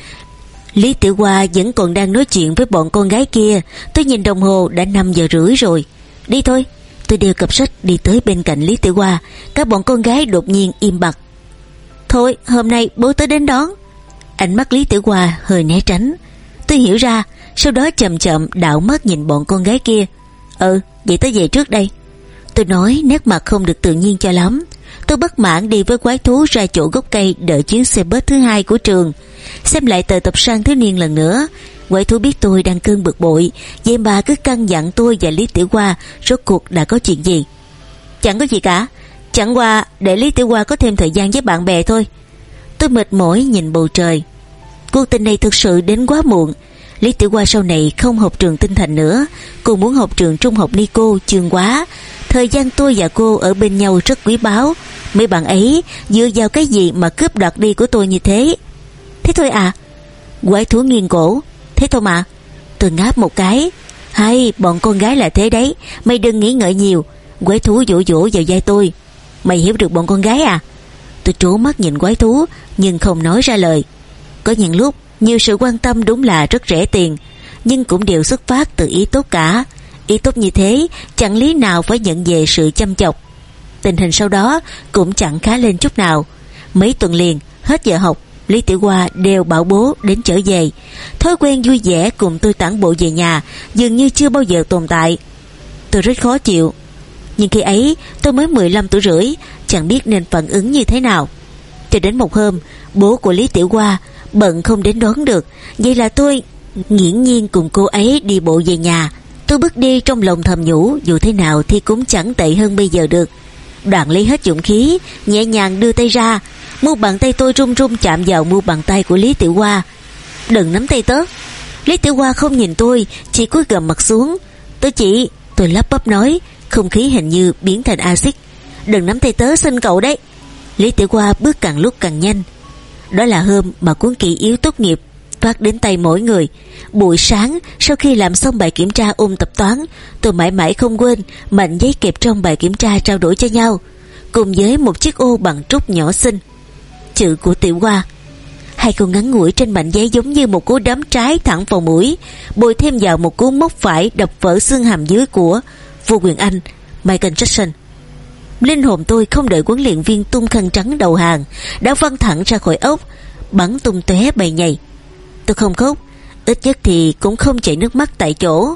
Speaker 1: Lý Tiểu Hoa vẫn còn đang nói chuyện với bọn con gái kia. Tôi nhìn đồng hồ đã năm giờ rưỡi rồi. Đi thôi. Tôi đeo cặp sách đi tới bên cạnh Lý Tiểu Hoa. Các bọn con gái đột nhiên im bặt. Thôi, hôm nay bố tới đến đón. Ánh mắt Lý Tiểu Hoa hơi né tránh. Tôi hiểu ra, sau đó chậm chậm đảo mắt nhìn bọn con gái kia. Ừ, vậy tới về trước đây. Tôi nói nét mặt không được tự nhiên cho lắm. Tôi bất mãn đi với quái thú ra chỗ gốc cây đợi chuyến xe bus thứ hai của trường. Xem lại tờ tập san thiếu niên lần nữa. Quái thú biết tôi đang cơn bực bội, vậy mà cứ căn dặn tôi và Lý Tiểu Hoa rốt cuộc đã có chuyện gì. Chẳng có gì cả, chẳng qua để Lý Tiểu Hoa có thêm thời gian với bạn bè thôi. Tôi mệt mỏi nhìn bầu trời. Cuộc tình này thực sự đến quá muộn. Lý Tiểu Hoa sau này không học trường Tinh Thành nữa, cô muốn học trường trung học Nico Chương Quá. Thời gian tôi và cô ở bên nhau rất quý báu. Mấy bạn ấy dựa vào cái gì mà cướp đoạt đi của tôi như thế? Thế thôi à? Quái thú nghiêng cổ. Thế thôi mà. Tôi ngáp một cái. Hay, bọn con gái là thế đấy, mày đừng nghĩ ngợi nhiều. Quái thú vỗ vỗ vào vai tôi. Mày hiểu được bọn con gái à? Tôi trố mắt nhìn quái thú nhưng không nói ra lời. Có những lúc nhiều sự quan tâm đúng là rất rẻ tiền, nhưng cũng đều xuất phát từ ý tốt cả. Ý tốt như thế chẳng lý nào phải nhận về sự chăm chọc. Tình hình sau đó cũng chẳng khá lên chút nào. Mấy tuần liền hết giờ học, Lý Tiểu Hoa đều bảo bố đến chở về. Thói quen vui vẻ cùng tôi tản bộ về nhà dường như chưa bao giờ tồn tại. Tôi rất khó chịu. Nhưng khi ấy tôi mới mười lăm tuổi rưỡi, chẳng biết nên phản ứng như thế nào. Cho đến một hôm, bố của Lý Tiểu Hoa bận không đến đón được. Vậy là tôi nghiễm nhiên cùng cô ấy đi bộ về nhà. Tôi bước đi trong lòng thầm nhủ, dù thế nào thì cũng chẳng tệ hơn bây giờ được. Đoạn lấy hết dũng khí, nhẹ nhàng đưa tay ra. Mu bàn tay tôi run run chạm vào mu bàn tay của Lý Tiểu Hoa. Đừng nắm tay tớ. Lý Tiểu Hoa không nhìn tôi, chỉ cúi gằm mặt xuống. Tớ chỉ, tôi lắp bắp nói, không khí hình như biến thành axit. Đừng nắm tay tớ, xin cậu đấy. Lý Tiểu Hoa bước càng lúc càng nhanh. Đó là hôm mà cuốn kỷ yếu tốt nghiệp phát đến tay mỗi người. Buổi sáng sau khi làm xong bài kiểm tra ôn tập toán, tôi mãi mãi không quên mảnh giấy kẹp trong bài kiểm tra trao đổi cho nhau, cùng với một chiếc ô bằng trúc nhỏ xinh, chữ của Tiểu Hoa. Hai câu ngắn ngủi trên mảnh giấy giống như một cú đấm trái thẳng vào mũi, bồi thêm vào một cú móc phải đập vỡ xương hàm dưới của Vô Quyền Anh, Michael Jackson. Linh hồn tôi không đợi huấn luyện viên tung khăn trắng đầu hàng đã văng thẳng ra khỏi ốc, bắn tung tóe bầy nhầy. Tôi không khóc, ít nhất thì cũng không chảy nước mắt tại chỗ.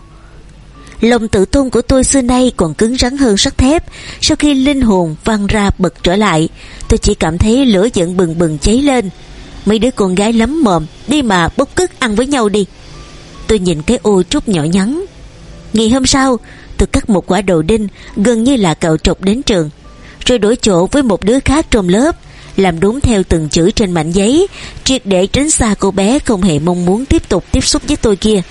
Speaker 1: Lòng tự tôn của tôi xưa nay còn cứng rắn hơn sắt thép. Sau khi linh hồn văng ra bật trở lại, tôi chỉ cảm thấy lửa giận bừng bừng cháy lên. Mấy đứa con gái lắm mồm, đi mà bốc cứt ăn với nhau đi. Tôi nhìn cái ô trúc nhỏ nhắn. Ngày hôm sau, tôi cắt một quả đầu đinh gần như là cạo trọc đến trường, rồi đổi chỗ với một đứa khác trong lớp, làm đúng theo từng chữ trên mảnh giấy, triệt để tránh xa cô bé không hề mong muốn tiếp tục tiếp xúc với tôi kia.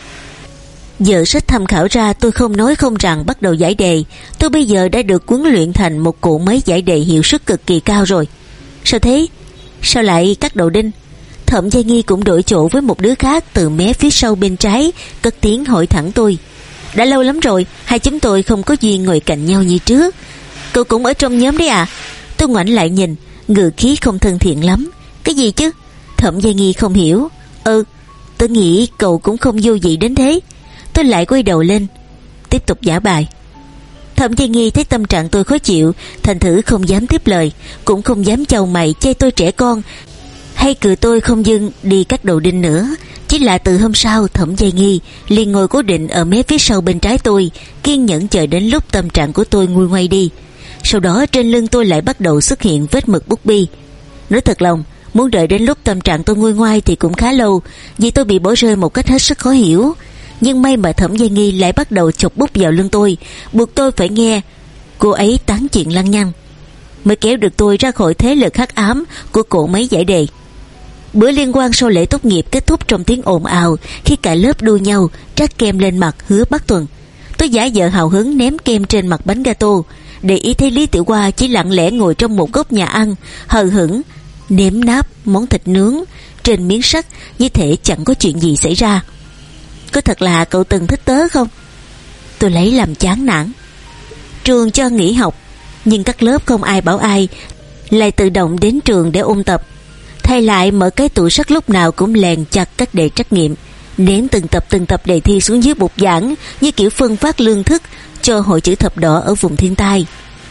Speaker 1: Giờ sách tham khảo ra, tôi không nói không rằng bắt đầu giải đề. Tôi bây giờ đã được huấn luyện thành một cụ máy giải đề hiệu suất cực kỳ cao rồi. Sao thế? Sao lại cắt đầu đinh? Thẩm Gia Nghi cũng đổi chỗ với một đứa khác từ mé phía sau bên trái, cất tiếng hỏi thẳng tôi. Đã lâu lắm rồi, hai chúng tôi không có duyên ngồi cạnh nhau như trước. Cậu cũng ở trong nhóm đấy à? Tôi ngoảnh lại nhìn, ngữ khí không thân thiện lắm. Cái gì chứ? Thẩm Gia Nghi không hiểu. Ừ, tôi nghĩ cậu cũng không vô vị đến thế. Tôi lại quay đầu lên, tiếp tục giả bài. Thẩm Gia Nghi thấy tâm trạng tôi khó chịu, thành thử không dám tiếp lời, cũng không dám chau mày chê tôi trẻ con, hay cười tôi không dưng đi cắt đầu đinh nữa. Chỉ là từ hôm sau, Thẩm Gia Nghi liền ngồi cố định ở mé phía sau bên trái tôi, kiên nhẫn chờ đến lúc tâm trạng của tôi nguôi ngoai đi. Sau đó trên lưng tôi lại bắt đầu xuất hiện vết mực bút bi. Nói thật lòng, muốn đợi đến lúc tâm trạng tôi nguôi ngoai thì cũng khá lâu, vì tôi bị bỏ rơi một cách hết sức khó hiểu. Nhưng may mà Thẩm Gia Nghi lại bắt đầu chọc bút vào lưng tôi, buộc tôi phải nghe cô ấy tán chuyện lăng nhăng, mới kéo được tôi ra khỏi thế lực hắc ám của cỗ máy giải đề. Bữa liên hoan sau lễ tốt nghiệp kết thúc trong tiếng ồn ào khi cả lớp đua nhau trát kem lên mặt Hứa Bắc Tuần. Tôi giả vờ hào hứng ném kem trên mặt bánh gato, để ý thấy Lý Tiểu Hoa chỉ lặng lẽ ngồi trong một góc nhà ăn, hờ hững nếm náp món thịt nướng trên miếng sắt như thể chẳng có chuyện gì xảy ra. Có thật là cậu từng thích tớ không? Tôi lấy làm chán nản. Trường cho nghỉ học, nhưng các lớp không ai bảo ai, lại tự động đến trường để ôn tập. Thay lại mở cái tủ sắt lúc nào cũng lèn chặt các đề trắc nghiệm, ném từng tập từng tập đề thi xuống dưới bục giảng như kiểu phân phát lương thực cho hội chữ thập đỏ ở vùng thiên tai,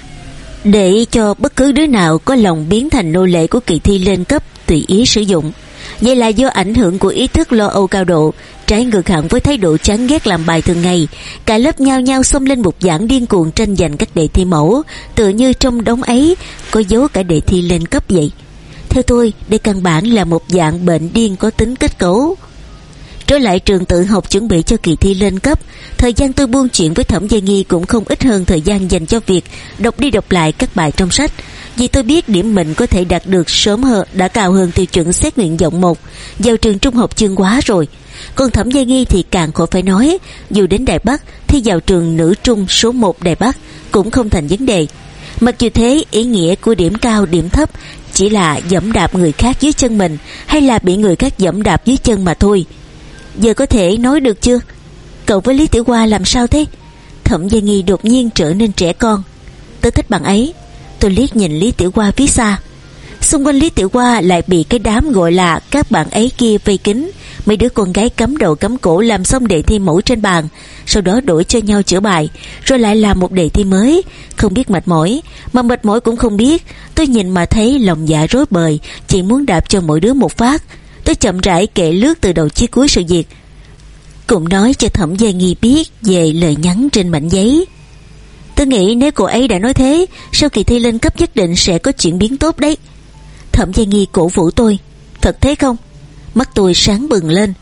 Speaker 1: để cho bất cứ đứa nào có lòng biến thành nô lệ của kỳ thi lên cấp tùy ý sử dụng. Vậy là do ảnh hưởng của ý thức lo âu cao độ, trái ngược hẳn với thái độ chán ghét làm bài thường ngày, cả lớp nhao nhao xông lên bục giảng điên cuồng tranh giành các đề thi mẫu, tựa như trong đống ấy có dấu cả đề thi lên cấp vậy. Theo tôi, đây căn bản là một dạng bệnh điên có tính kết cấu. Trở lại trường tự học chuẩn bị cho kỳ thi lên cấp, thời gian tôi buôn chuyện với Thẩm Gia Nghi cũng không ít hơn thời gian dành cho việc đọc đi đọc lại các bài trong sách, vì tôi biết điểm mình có thể đạt được sớm hơn đã cao hơn tiêu chuẩn xét nguyện vọng một vào trường trung học Chương Hóa rồi. Còn Thẩm Gia Nghi thì càng khỏi phải nói, dù đến Đài Bắc thì vào trường nữ trung số một Đài Bắc cũng không thành vấn đề. Mặc dù thế, ý nghĩa của điểm cao điểm thấp chỉ là giẫm đạp người khác dưới chân mình, hay là bị người khác giẫm đạp dưới chân mà thôi. Giờ có thể nói được chưa? Cậu với Lý Tiểu Hoa làm sao thế? Thẩm Gia Nghi đột nhiên trở nên trẻ con. Tớ thích bạn ấy. Tôi liếc nhìn Lý Tiểu Hoa phía xa. Xung quanh Lý Tiểu Hoa lại bị cái đám gọi là các bạn ấy kia vây kín. Mấy đứa con gái cắm đầu cắm cổ làm xong đề thi mẫu trên bàn, sau đó đổi cho nhau chữa bài, rồi lại làm một đề thi mới. Không biết mệt mỏi, mà mệt mỏi cũng không biết. Tôi nhìn mà thấy lòng dạ rối bời, chỉ muốn đạp cho mỗi đứa một phát. Tôi chậm rãi kể lướt từ đầu chí cuối sự việc, cũng nói cho Thẩm Gia Nghi biết về lời nhắn trên mảnh giấy. Tôi nghĩ nếu cô ấy đã nói thế, sau kỳ thi lên cấp nhất định sẽ có chuyển biến tốt đấy. Thẩm Gia Nghi cổ vũ tôi. Thật thế không? Mắt tôi sáng bừng lên.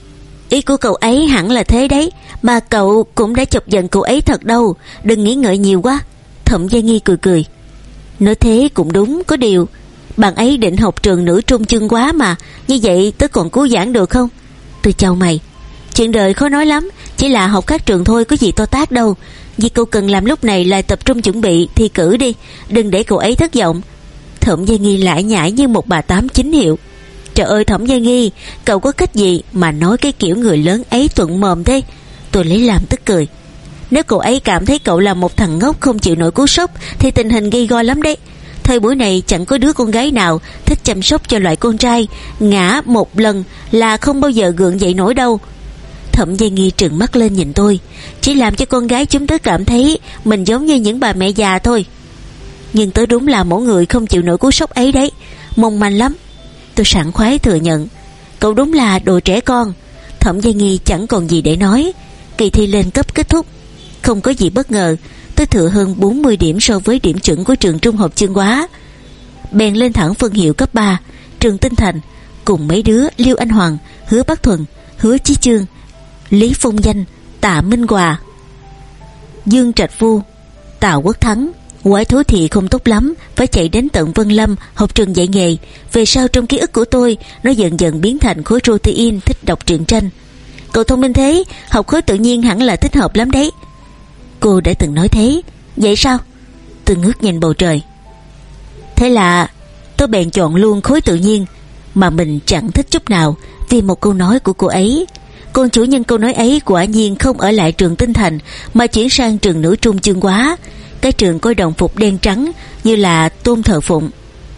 Speaker 1: Ý của cậu ấy hẳn là thế đấy, mà cậu cũng đã chọc giận cậu ấy thật đâu, đừng nghĩ ngợi nhiều quá. Thẩm Gia Nghi cười cười. Nói thế cũng đúng, có điều bạn ấy định học trường nữ trung Chương Hóa mà, như vậy tớ còn cứu giảng được không? Tôi chau mày. Chuyện đời khó nói lắm, chỉ là học các trường thôi, có gì to tát đâu. Vì cậu cần làm lúc này là tập trung chuẩn bị thi cử đi, đừng để cậu ấy thất vọng. Thẩm Gia Nghi lải nhải như một bà tám chính hiệu. Trời ơi Thẩm Gia Nghi, cậu có cách gì mà nói cái kiểu người lớn ấy thuận mồm thế? Tôi lấy làm tức cười. Nếu cậu ấy cảm thấy cậu là một thằng ngốc không chịu nổi cú sốc thì tình hình gay go lắm đấy. Thời buổi này chẳng có đứa con gái nào thích chăm sóc cho loại con trai ngã một lần là không bao giờ gượng dậy nổi đâu. Thẩm Gia Nghi trừng mắt lên nhìn tôi. Chỉ làm cho con gái chúng tớ cảm thấy mình giống như những bà mẹ già thôi. Nhưng tớ đúng là mỗi người không chịu nổi cú sốc ấy đấy, mong manh lắm. Tôi sảng khoái thừa nhận. Cậu đúng là đồ trẻ con. Thẩm Gia Nghi chẳng còn gì để nói. Kỳ thi lên cấp kết thúc. Không có gì bất ngờ, tôi thừa hơn bốn mươi điểm so với điểm chuẩn của trường trung học Chương Hóa. Bèn lên thẳng phân hiệu cấp ba, trường Tinh Thành, cùng mấy đứa Liêu Anh Hoàng, Hứa Bắc Thuần, Hứa Chí Chương, Lý Phong Danh, Tạ Minh Hòa, Dương Trạch Vu, Tạ Quốc Thắng. Quái thú thì không tốt lắm, phải chạy đến tận Vân Lâm học trường dạy nghề. Về sau trong ký ức của tôi, nó dần dần biến thành khối protein thích đọc truyện tranh. Cậu thông minh thế, học khối tự nhiên hẳn là thích hợp lắm đấy. Cô đã từng nói thế. Vậy sao? Tôi ngước nhìn bầu trời. Thế là tôi bèn chọn luôn khối tự nhiên, mà mình chẳng thích chút nào, vì một câu nói của cô ấy. Còn chủ nhân câu nói ấy quả nhiên không ở lại trường Tinh Thành, mà chuyển sang trường nữ trung Chương Hóa, cái trường có đồng phục đen trắng như là tôn thờ phụng.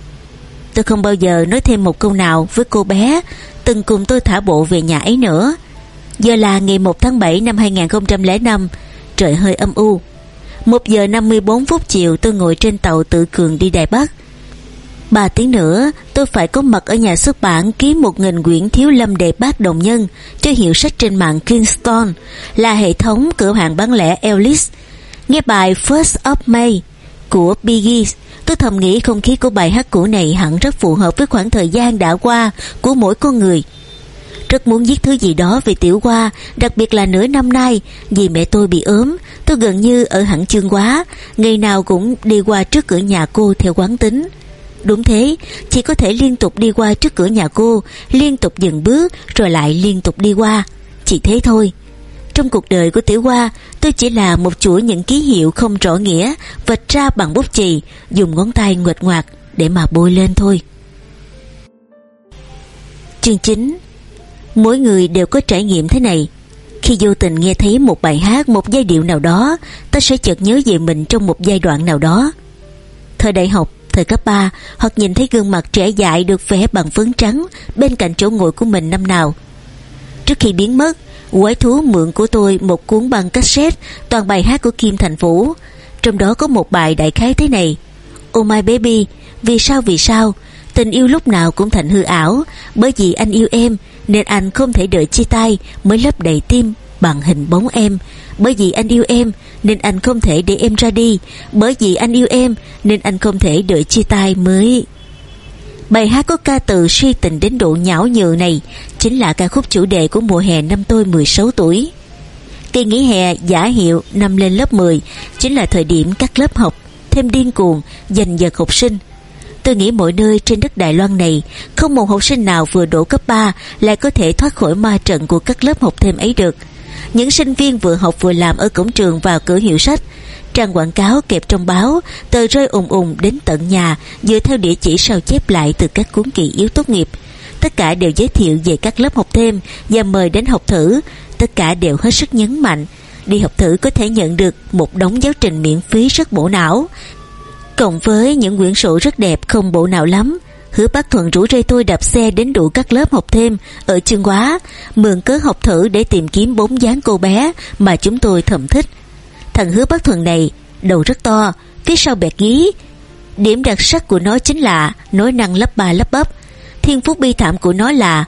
Speaker 1: Tôi không bao giờ nói thêm một câu nào với cô bé từng cùng tôi thả bộ về nhà ấy nữa. Giờ là ngày một tháng bảy năm hai nghìn không trăm lẻ năm, trời hơi âm u. Một giờ năm mươi bốn phút chiều, tôi ngồi trên tàu Tự Cường đi Đài Bắc. Ba tiếng nữa tôi phải có mặt ở nhà xuất bản ký một nghìn quyển Thiếu Lâm Đề Bát Đồng Nhân cho hiệu sách trên mạng Kingston, là hệ thống cửa hàng bán lẻ Ellis. Nghe bài First of May của Bee Gees, tôi thầm nghĩ không khí của bài hát cũ này hẳn rất phù hợp với khoảng thời gian đã qua của mỗi con người. Rất muốn viết thứ gì đó về Tiểu Hoa, đặc biệt là nửa năm nay, vì mẹ tôi bị ốm, tôi gần như ở hẳn Chương Hóa, ngày nào cũng đi qua trước cửa nhà cô theo quán tính. Đúng thế, chỉ có thể liên tục đi qua trước cửa nhà cô, liên tục dừng bước rồi lại liên tục đi qua, chỉ thế thôi. Trong cuộc đời của Tiểu Hoa, tôi chỉ là một chuỗi những ký hiệu không rõ nghĩa vạch ra bằng bút chì, dùng ngón tay nguệch ngoạc để mà bôi lên thôi. Chương chín. Mỗi người đều có trải nghiệm thế này. Khi vô tình nghe thấy một bài hát, một giai điệu nào đó, ta sẽ chợt nhớ về mình trong một giai đoạn nào đó. Thời đại học, thời cấp ba, hoặc nhìn thấy gương mặt trẻ dại được vẽ bằng phấn trắng bên cạnh chỗ ngồi của mình năm nào. Trước khi biến mất, quái thú mượn của tôi một cuốn băng cassette toàn bài hát của Kim Thành Vũ. Trong đó có một bài đại khái thế này: Oh my baby, vì sao vì sao tình yêu lúc nào cũng thành hư ảo, bởi vì anh yêu em nên anh không thể đợi chia tay mới lấp đầy tim bằng hình bóng em, bởi vì anh yêu em nên anh không thể để em ra đi, bởi vì anh yêu em nên anh không thể đợi chia tay mới. Bài hát có ca từ suy tình đến độ nhão nhừ này chính là ca khúc chủ đề của mùa hè năm tôi mười sáu tuổi. Kỳ nghỉ hè giả hiệu năm lên lớp mười chính là thời điểm các lớp học thêm điên cuồng giành giật học sinh. Tôi nghĩ mọi nơi trên đất Đài Loan này không một học sinh nào vừa đỗ cấp ba lại có thể thoát khỏi ma trận của các lớp học thêm ấy được. Những sinh viên vừa học vừa làm ở cổng trường vào cửa hiệu sách, trang quảng cáo kẹp trong báo, tờ rơi ùn ùn đến tận nhà dựa theo địa chỉ sao chép lại từ các cuốn kỷ yếu tốt nghiệp. Tất cả đều giới thiệu về các lớp học thêm và mời đến học thử. Tất cả đều hết sức nhấn mạnh đi học thử có thể nhận được một đống giáo trình miễn phí rất bổ não, cộng với những quyển sổ rất đẹp không bổ não lắm. Hứa Bác Thuận rủ rê tôi đạp xe đến đủ các lớp học thêm ở Chương Hóa, mượn cớ học thử để tìm kiếm bóng dáng cô bé mà chúng tôi thầm thích. Thằng Hứa Bác Thuận này đầu rất to, phía sau bẹt gí. Điểm đặc sắc của nó chính là nói năng lắp ba lắp bắp. Thiên phú bi thảm của nó là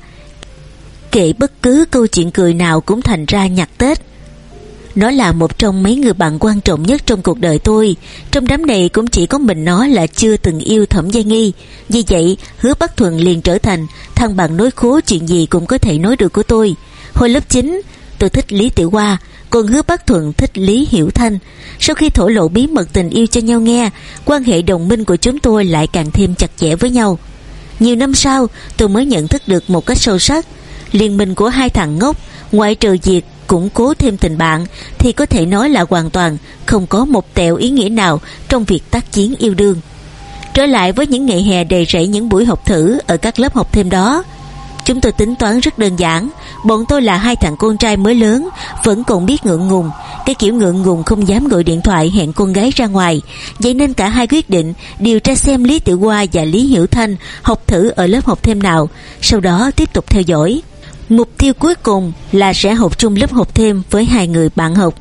Speaker 1: kể bất cứ câu chuyện cười nào cũng thành ra nhạc Tết. Nó là một trong mấy người bạn quan trọng nhất trong cuộc đời tôi. Trong đám này cũng chỉ có mình nó là chưa từng yêu Thẩm Gia Nghi. Vì vậy Hứa Bắc Thuận liền trở thành thằng bạn nói khố chuyện gì cũng có thể nói được của tôi. Hồi lớp chín tôi thích Lý Tiểu Hoa, còn Hứa Bắc Thuận thích Lý Hiểu Thanh. Sau khi thổ lộ bí mật tình yêu cho nhau nghe, quan hệ đồng minh của chúng tôi lại càng thêm chặt chẽ với nhau. Nhiều năm sau tôi mới nhận thức được một cách sâu sắc, liên minh của hai thằng ngốc ngoại trừ việc củng cố thêm tình bạn thì có thể nói là hoàn toàn không có một tẹo ý nghĩa nào trong việc tác chiến yêu đương. Trở lại với những ngày hè đầy rẫy những buổi học thử ở các lớp học thêm đó, chúng tôi tính toán rất đơn giản. Bọn tôi là hai thằng con trai mới lớn, vẫn còn biết ngượng ngùng, cái kiểu ngượng ngùng không dám gọi điện thoại hẹn con gái ra ngoài. Vậy nên cả hai quyết định điều tra xem Lý Tiểu Hoa và Lý Hiểu Thanh học thử ở lớp học thêm nào, sau đó tiếp tục theo dõi. Mục tiêu cuối cùng là sẽ học chung lớp học thêm với hai người bạn học.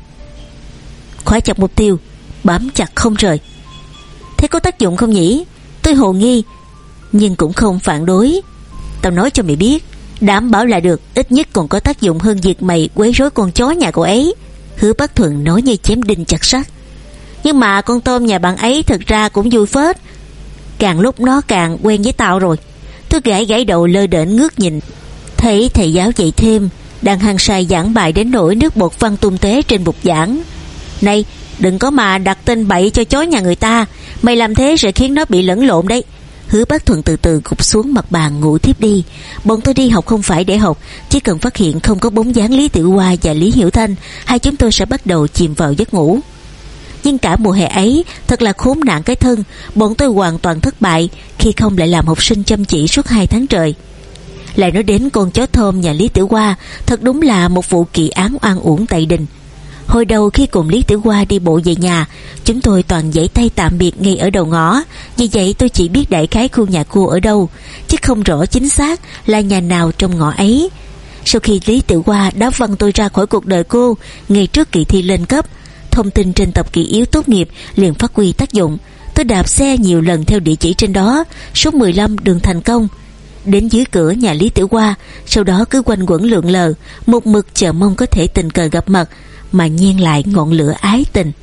Speaker 1: Khóa chặt mục tiêu, bám chặt không rời. Thế có tác dụng không nhỉ? Tôi hồ nghi, nhưng cũng không phản đối. Tao nói cho mày biết, đảm bảo là được, ít nhất còn có tác dụng hơn việc mày quấy rối con chó nhà cậu ấy. Hứa Bắc Thuận nói như chém đinh chặt sắt. Nhưng mà con tôm nhà bạn ấy thật ra cũng vui phết. Càng lúc nó càng quen với tao rồi. Tôi gãi gãi đầu lơ đễnh ngước nhìn, thấy thầy giáo dạy thêm đang hăng say giảng bài đến nỗi nước bọt văng tung tóe trên bục giảng. Này, đừng có mà đặt tên bậy cho chó nhà người ta, mày làm thế sẽ khiến nó bị lẫn lộn đấy. Hứa Bác Thuận từ từ gục xuống mặt bàn ngủ thiếp đi. Bọn tôi đi học không phải để học, chỉ cần phát hiện không có bóng dáng Lý Tiểu Hoa và Lý Hiểu Thanh, hai chúng tôi sẽ bắt đầu chìm vào giấc ngủ. Nhưng cả mùa hè ấy thật là khốn nạn cái thân. Bọn tôi hoàn toàn thất bại khi không lại làm học sinh chăm chỉ suốt hai tháng trời. Lại nói đến con chó thơm nhà Lý Tiểu Hoa, thật đúng là một vụ kỳ án oan uổng tại đình. Hồi đầu khi cùng Lý Tiểu Hoa đi bộ về nhà, chúng tôi toàn giãy tay tạm biệt ngay ở đầu ngõ. Vì vậy tôi chỉ biết đại khái khu nhà cô ở đâu, chứ không rõ chính xác là nhà nào trong ngõ ấy. Sau khi Lý Tiểu Hoa đã văng tôi ra khỏi cuộc đời cô ngay trước kỳ thi lên cấp, thông tin trên tập kỷ yếu tốt nghiệp liền phát huy tác dụng. Tôi đạp xe nhiều lần theo địa chỉ trên đó, số mười lăm đường Thành Công, đến dưới cửa nhà Lý Tiểu Hoa. Sau đó cứ quanh quẩn lượn lờ, một mực chờ mong có thể tình cờ gặp mặt mà nhen lại ngọn lửa ái tình.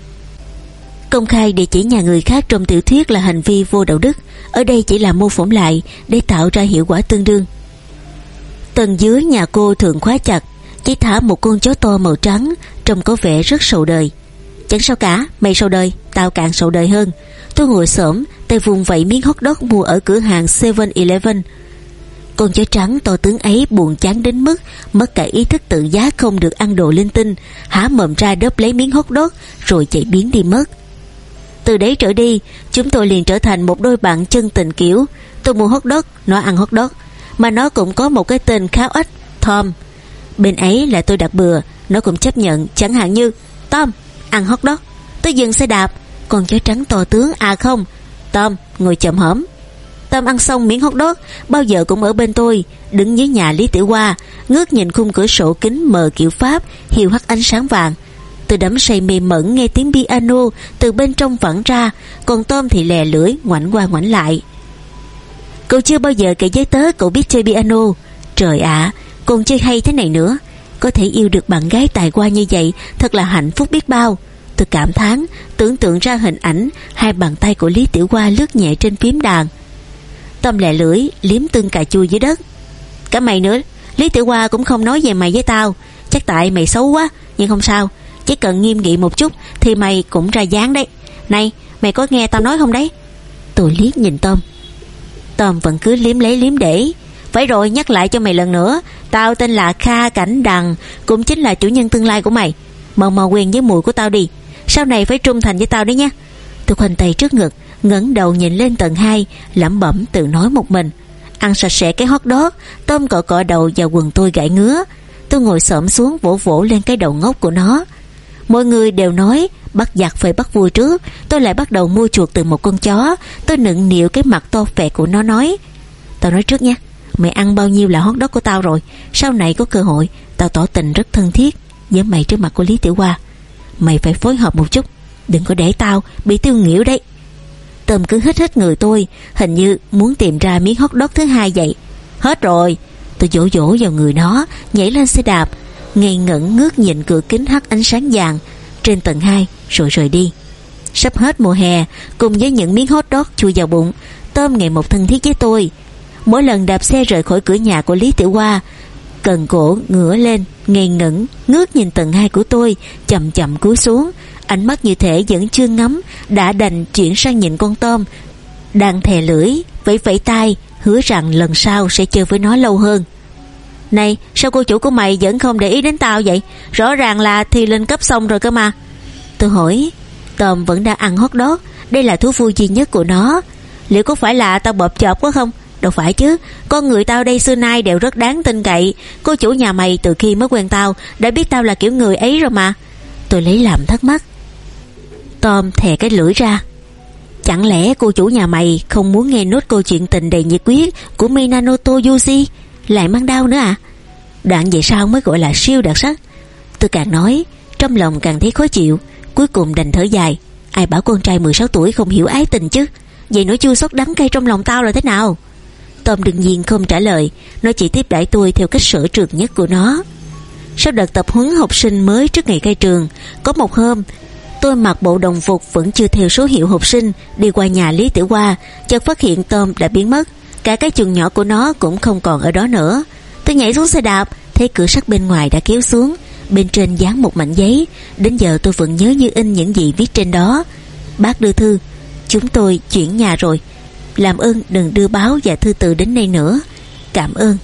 Speaker 1: Công khai địa chỉ nhà người khác trong tiểu thuyết là hành vi vô đạo đức, ở đây chỉ là mô phỏng lại để tạo ra hiệu quả tương đương. Tầng dưới nhà cô thường khóa chặt, chỉ thả một con chó to màu trắng, trông có vẻ rất sầu đời. Chẳng sao cả, mày sầu đời, tao càng sầu đời hơn. Tôi ngồi xổm, tay vùng vẫy miếng hot dog mua ở cửa hàng seven eleven. Con chó trắng to tướng ấy buồn chán đến mức mất cả ý thức tự giác không được ăn đồ linh tinh, há mồm ra đớp lấy miếng hot dog rồi chạy biến đi mất. Từ đấy trở đi, chúng tôi liền trở thành một đôi bạn chân tình kiểu tôi mua hot dog, nó ăn hot dog. mà nó cũng có một cái tên khá ếch, Tom. Bên ấy là tôi đặt bừa, nó cũng chấp nhận, chẳng hạn như Tom, ăn hot dog. Tôi dừng xe đạp, con chó trắng to tướng, à không, Tom, ngồi chậm hổm. Tom ăn xong miếng hot dog, bao giờ cũng ở bên tôi, đứng dưới nhà Lý Tiểu Hoa, ngước nhìn khung cửa sổ kính mờ kiểu Pháp, hiu hắt ánh sáng vàng. Tôi đắm say mê mẩn nghe tiếng piano từ bên trong vẳng ra, còn Tom thì lè lưỡi ngoảnh qua ngoảnh lại. Cậu chưa bao giờ kể với tớ cậu biết chơi piano. Trời ạ, à, còn chơi hay thế này nữa. Có thể yêu được bạn gái tài hoa như vậy, thật là hạnh phúc biết bao. Tôi cảm thán, tưởng tượng ra hình ảnh hai bàn tay của Lý Tiểu Hoa lướt nhẹ trên phím đàn. Tom lè lưỡi liếm tương cà chua dưới đất. Cả mày nữa, Lý Tiểu Hoa cũng không nói về mày với tao. Chắc tại mày xấu quá, nhưng không sao, chỉ cần nghiêm nghị một chút thì mày cũng ra dáng đấy. Này, mày có nghe tao nói không đấy? Tôi liếc nhìn Tom. Tom vẫn cứ liếm lấy liếm để. Phải rồi, nhắc lại cho mày lần nữa, tao tên là Kha Cảnh Đằng, cũng chính là chủ nhân tương lai của mày. Mau mau quen với mùi của tao đi, sau này phải trung thành với tao đấy nhé. Tôi khoanh tay trước ngực, ngẩng đầu nhìn lên tầng hai, lẩm bẩm tự nói một mình. Ăn sạch sẽ cái hot dog. Tom cọ cọ đầu vào quần tôi gãi ngứa. Tôi ngồi xổm xuống vỗ vỗ lên cái đầu ngốc của nó. Mọi người đều nói bắt giặc phải bắt vua trước, tôi lại bắt đầu mua chuộc từ một con chó. Tôi nựng nịu cái mặt to phệ của nó nói: Tao nói trước nha, mày ăn bao nhiêu là hot dog của tao rồi. Sau này có cơ hội, tao tỏ tình rất thân thiết với mày trước mặt của Lý Tiểu Hoa. Mày phải phối hợp một chút, đừng có để tao bị tiêu nghỉu đấy. Tom cứ hít hít người tôi, hình như muốn tìm ra miếng hot dog thứ hai vậy. Hết rồi. Tôi dỗ dỗ vào người nó, nhảy lên xe đạp, ngây ngẩn ngước nhìn cửa kính hắt ánh sáng vàng trên tầng hai rồi rời đi. Sắp hết mùa hè, cùng với những miếng hot dog chui vào bụng, Tom ngày một thân thiết với tôi. Mỗi lần đạp xe rời khỏi cửa nhà của Lý Tiểu Hoa, cần cổ ngửa lên, ngây ngẩn ngước nhìn tầng hai của tôi, chậm chậm cúi xuống, ánh mắt như thể vẫn chưa ngắm, đã đành chuyển sang nhìn con Tom đang thè lưỡi, vẫy vẫy tay, hứa rằng lần sau sẽ chơi với nó lâu hơn. Này, sao cô chủ của mày vẫn không để ý đến tao vậy? Rõ ràng là thi lên cấp xong rồi cơ mà. Tôi hỏi. Tom vẫn đang ăn hot dog, đây là thú vui duy nhất của nó. Liệu có phải là tao bợp chợp quá không? Đâu phải chứ, con người tao đây xưa nay đều rất đáng tin cậy. Cô chủ nhà mày từ khi mới quen tao đã biết tao là kiểu người ấy rồi mà. Tôi lấy làm thắc mắc. Tom thè cái lưỡi ra. Chẳng lẽ cô chủ nhà mày không muốn nghe nốt câu chuyện tình đầy nhiệt huyết của Minamoto Yuji lại mang đau nữa à? Đoạn vậy sao mới gọi là siêu đặc sắc? Tôi càng nói, trong lòng càng thấy khó chịu, cuối cùng đành thở dài. Ai bảo con trai mười sáu tuổi không hiểu ái tình chứ? Vậy nỗi chua xót đắng cay trong lòng tao là thế nào? Tom đương nhiên không trả lời, nó chỉ tiếp đãi tôi theo cách sở trường nhất của nó. Sau đợt tập huấn học sinh mới trước ngày khai trường, có một hôm tôi mặc bộ đồng phục vẫn chưa theo số hiệu học sinh đi qua nhà Lý Tiểu Hoa, chợt phát hiện Tom đã biến mất, cả cái chuồng nhỏ của nó cũng không còn ở đó nữa. Tôi nhảy xuống xe đạp, thấy cửa sắt bên ngoài đã kéo xuống, bên trên dán một mảnh giấy. Đến giờ tôi vẫn nhớ như in những gì viết trên đó. Bác đưa thư, chúng tôi chuyển nhà rồi, làm ơn đừng đưa báo và thư từ đến đây nữa, cảm ơn.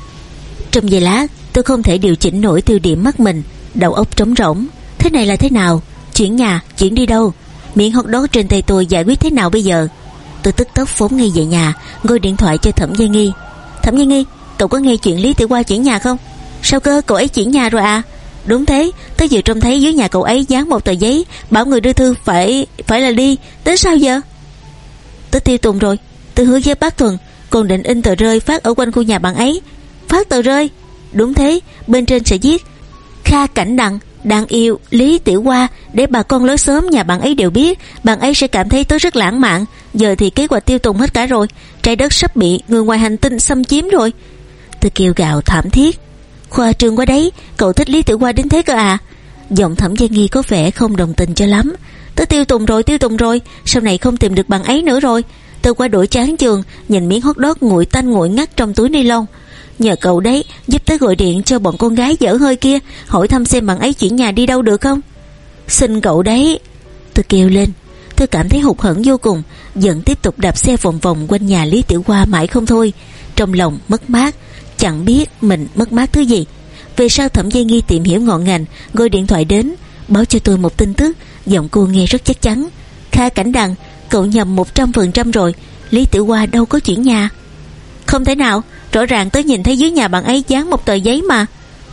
Speaker 1: Trong giây lát tôi không thể điều chỉnh nổi tiêu điểm mắt mình, đầu óc trống rỗng. Thế này là thế nào? Chuyển nhà, chuyển đi đâu? Miệng hot dog trên tay tôi giải quyết thế nào bây giờ? Tôi tức tốc phóng ngay về nhà, gọi điện thoại cho Thẩm Gia Nghi. Thẩm Gia Nghi, cậu có nghe chuyện Lý Tiểu Hoa chuyển nhà không? Sao cơ, cậu ấy chuyển nhà rồi à? Đúng thế, tôi vừa trông thấy dưới nhà cậu ấy dán một tờ giấy bảo người đưa thư phải phải là đi. Đến sao giờ? Tôi tiêu tùng rồi. Tôi hứa với bác Thuần còn định in tờ rơi phát ở quanh khu nhà bạn ấy. Phát tờ rơi? Đúng thế, bên trên sẽ viết Kha Cảnh Đằng đang yêu Lý Tiểu Hoa, để bà con lối xóm nhà bạn ấy đều biết. Bạn ấy sẽ cảm thấy tôi rất lãng mạn. Giờ thì kế hoạch tiêu tùng hết cả rồi, trái đất sắp bị người ngoài hành tinh xâm chiếm rồi. Tôi kêu gào thảm thiết. Khoa trương quá đấy, cậu thích Lý Tiểu Hoa đến thế cơ à? Giọng Thẩm Gia Nghi có vẻ không đồng tình cho lắm. Tôi tiêu tùng rồi, tiêu tùng rồi, sau này không tìm được bạn ấy nữa rồi. Tôi qua đuổi chán chường, nhìn miếng hot dog nguội tanh nguội ngắt trong túi ni lông. Nhờ cậu đấy, giúp tới gọi điện cho bọn con gái dở hơi kia, hỏi thăm xem bạn ấy chuyển nhà đi đâu được không? Xin cậu đấy. Tôi kêu lên. Tôi cảm thấy hụt hẫng vô cùng, vẫn tiếp tục đạp xe vòng vòng quanh nhà Lý Tiểu Hoa mãi không thôi. Trong lòng mất mát, chẳng biết mình mất mát thứ gì. Về sau Thẩm Gia Nghi tìm hiểu ngọn ngành, gọi điện thoại đến, báo cho tôi một tin tức. Giọng cô nghe rất chắc chắn. Kha Cảnh Đằng, cậu nhầm một trăm phần trăm rồi, Lý Tiểu Hoa đâu có chuyển nhà. Không thể nào, Rõ ràng tôi nhìn thấy dưới nhà bạn ấy dán một tờ giấy mà.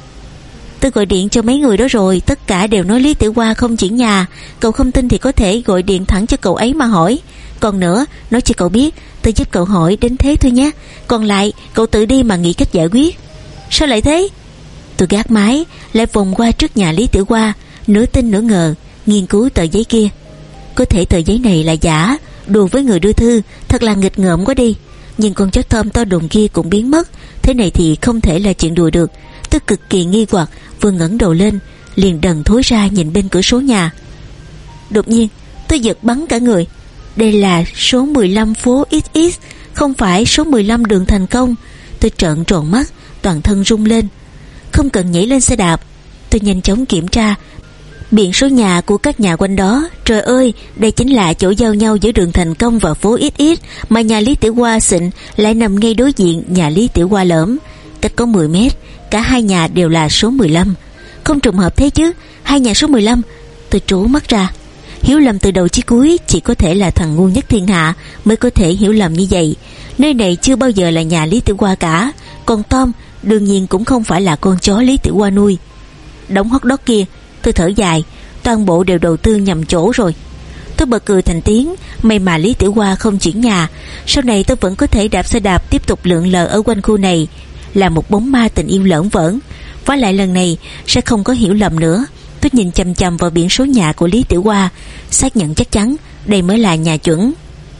Speaker 1: Tôi gọi điện cho mấy người đó rồi, tất cả đều nói Lý Tiểu Hoa không chuyển nhà. Cậu không tin thì có thể gọi điện thẳng cho cậu ấy mà hỏi. Còn nữa, nói cho cậu biết, tôi giúp cậu hỏi đến thế thôi nhé. Còn lại, cậu tự đi mà nghĩ cách giải quyết. Sao lại thế? Tôi gác máy, lại vòng qua trước nhà Lý Tiểu Hoa, nửa tin nửa ngờ, nghiên cứu tờ giấy kia. Có thể tờ giấy này là giả, đùa với người đưa thư, thật là nghịch ngợm quá đi. Nhưng con chó tôm to đùng kia cũng biến mất, thế này thì không thể là chuyện đùa được. Tôi cực kỳ nghi hoặc, vừa ngẩng đầu lên, liền đần thối ra nhìn bên cửa sổ nhà. Đột nhiên, tôi giật bắn cả người. Đây là số mười lăm phố ích ích, không phải số mười lăm đường Thành Công. Tôi trợn tròn mắt, toàn thân rung lên. Không cần nhảy lên xe đạp, tôi nhanh chóng kiểm tra biển số nhà của các nhà quanh đó. Trời ơi, đây chính là chỗ giao nhau giữa đường Thành Công và phố ích ích, mà nhà Lý Tiểu Hoa xịn lại nằm ngay đối diện nhà Lý Tiểu Hoa lởm, cách có mười mét. Cả hai nhà đều là số mười lăm. Không trùng hợp thế chứ, hai nhà số mười lăm. Tôi trố mắt ra. Hiểu lầm từ đầu chí cuối, chỉ có thể là thằng ngu nhất thiên hạ mới có thể hiểu lầm như vậy. Nơi này chưa bao giờ là nhà Lý Tiểu Hoa cả. Còn Tom đương nhiên cũng không phải là con chó Lý Tiểu Hoa nuôi. Đống hot dog kia, tôi thở dài, toàn bộ đều đầu tư nhầm chỗ rồi. Tôi bật cười thành tiếng, may mà Lý Tiểu Hoa không chuyển nhà. Sau này tôi vẫn có thể đạp xe đạp tiếp tục lượn lờ ở quanh khu này, là một bóng ma tình yêu lởn vởn. Và lại lần này sẽ không có hiểu lầm nữa. Tôi nhìn chằm chằm vào biển số nhà của Lý Tiểu Hoa, xác nhận chắc chắn đây mới là nhà chuẩn.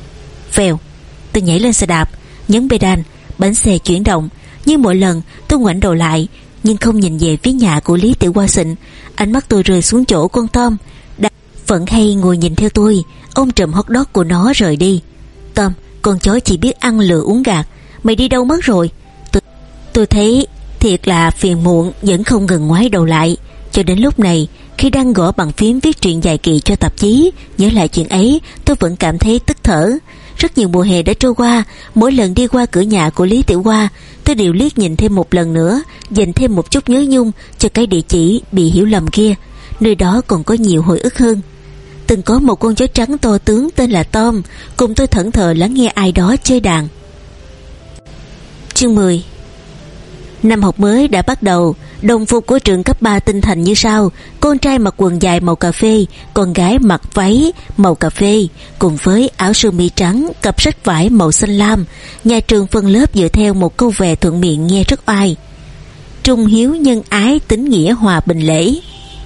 Speaker 1: Vèo, tôi nhảy lên xe đạp, nhấn pedal, bánh xe chuyển động. Như mỗi lần tôi ngoảnh đầu lại, nhưng không nhìn về phía nhà của Lý Tiểu Hoa xịn. Ánh mắt tôi rơi xuống chỗ con Tom đã vẫn hay ngồi nhìn theo tôi, ôm trùm hot dog của nó rời đi. Tom, con chó chỉ biết ăn lừa uống gạt, mày đi đâu mất rồi? Tôi, tôi thấy thiệt là phiền muộn, vẫn không ngừng ngoái đầu lại. Cho đến lúc này, khi đang gõ bàn phím viết truyện dài kỳ cho tạp chí, nhớ lại chuyện ấy, tôi vẫn cảm thấy tức thở. Rất nhiều mùa hè đã trôi qua, mỗi lần đi qua cửa nhà của Lý Tiểu Hoa, tôi đều liếc nhìn thêm một lần nữa, dành thêm một chút nhớ nhung cho cái địa chỉ bị hiểu lầm kia. Nơi đó còn có nhiều hồi ức hơn. Từng có một con chó trắng to tướng tên là Tom, cùng tôi thẫn thờ lắng nghe ai đó chơi đàn. Chương mười. Năm học mới đã bắt đầu. Đồng phục của trường cấp ba Tinh Thành như sau: con trai mặc quần dài màu cà phê, con gái mặc váy màu cà phê cùng với áo sơ mi trắng, cặp sách vải màu xanh lam. Nhà trường phân lớp dựa theo một câu về thuận miệng nghe rất oai: trung hiếu, nhân ái, tín nghĩa, hòa bình, lễ.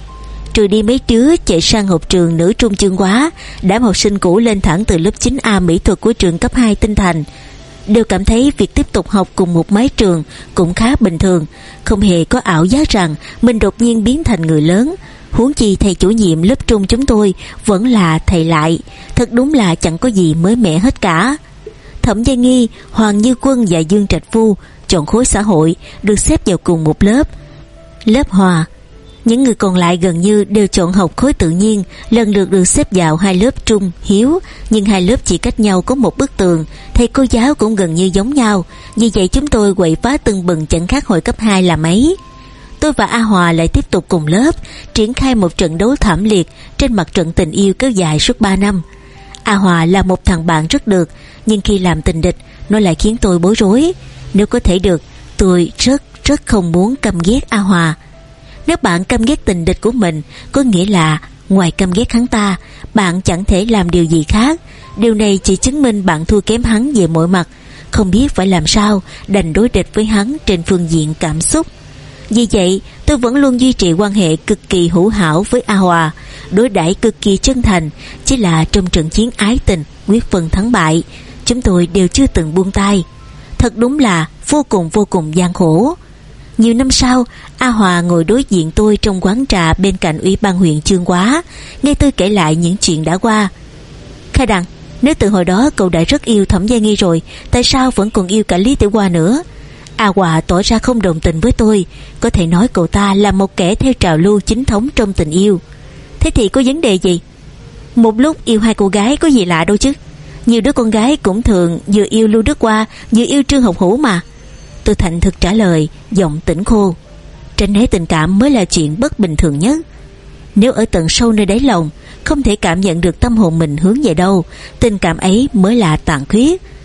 Speaker 1: Trừ đi mấy đứa chạy sang học trường nữ trung Chương Hóa, đám học sinh cũ lên thẳng từ lớp chín A mỹ thuật của trường cấp hai Tinh Thành đều cảm thấy việc tiếp tục học cùng một mái trường cũng khá bình thường, không hề có ảo giác rằng mình đột nhiên biến thành người lớn. Huống chi thầy chủ nhiệm lớp trung chúng tôi vẫn là thầy Lại, thật đúng là chẳng có gì mới mẻ hết cả. Thẩm Gia Nghi, Hoàng Như Quân và Dương Trạch Phu chọn khối xã hội, được xếp vào cùng một lớp, lớp Hòa. Những người còn lại gần như đều chọn học khối tự nhiên, lần lượt được xếp vào hai lớp Trung Hiếu, nhưng hai lớp chỉ cách nhau có một bức tường, thầy cô giáo cũng gần như giống nhau, vì vậy chúng tôi quậy phá tưng bừng chẳng khác hồi cấp hai là mấy. Tôi và A Hòa lại tiếp tục cùng lớp, triển khai một trận đấu thảm liệt trên mặt trận tình yêu kéo dài suốt ba năm. A Hòa là một thằng bạn rất được, nhưng khi làm tình địch, nó lại khiến tôi bối rối. Nếu có thể được, tôi rất rất không muốn căm ghét A Hòa. Nếu bạn căm ghét tình địch của mình, có nghĩa là ngoài căm ghét hắn ta, bạn chẳng thể làm điều gì khác. Điều này chỉ chứng minh bạn thua kém hắn về mọi mặt, không biết phải làm sao, đành đối địch với hắn trên phương diện cảm xúc. Vì vậy, tôi vẫn luôn duy trì quan hệ cực kỳ hữu hảo với A Hòa, đối đãi cực kỳ chân thành. Chỉ là trong trận chiến ái tình quyết phân thắng bại, chúng tôi đều chưa từng buông tay. Thật đúng là vô cùng vô cùng gian khổ. Nhiều năm sau, A Hòa ngồi đối diện tôi trong quán trà bên cạnh ủy ban huyện Chương Hóa, nghe tôi kể lại những chuyện đã qua. Khai Đằng, nếu từ hồi đó cậu đã rất yêu Thẩm Gia Nghi rồi, tại sao vẫn còn yêu cả Lý Tiểu Hoa nữa? A Hòa tỏ ra không đồng tình với tôi, có thể nói cậu ta là một kẻ theo trào lưu chính thống trong tình yêu. Thế thì có vấn đề gì? Một lúc yêu hai cô gái có gì lạ đâu chứ. Nhiều đứa con gái cũng thường vừa yêu Lưu Đức Hoa vừa yêu Trương Học Hữu mà. Tôi thành thực trả lời, giọng tĩnh khô. Tranh né tình cảm mới là chuyện bất bình thường nhất. Nếu ở tận sâu nơi đáy lòng không thể cảm nhận được tâm hồn mình hướng về đâu, tình cảm ấy mới là tàn khuyết.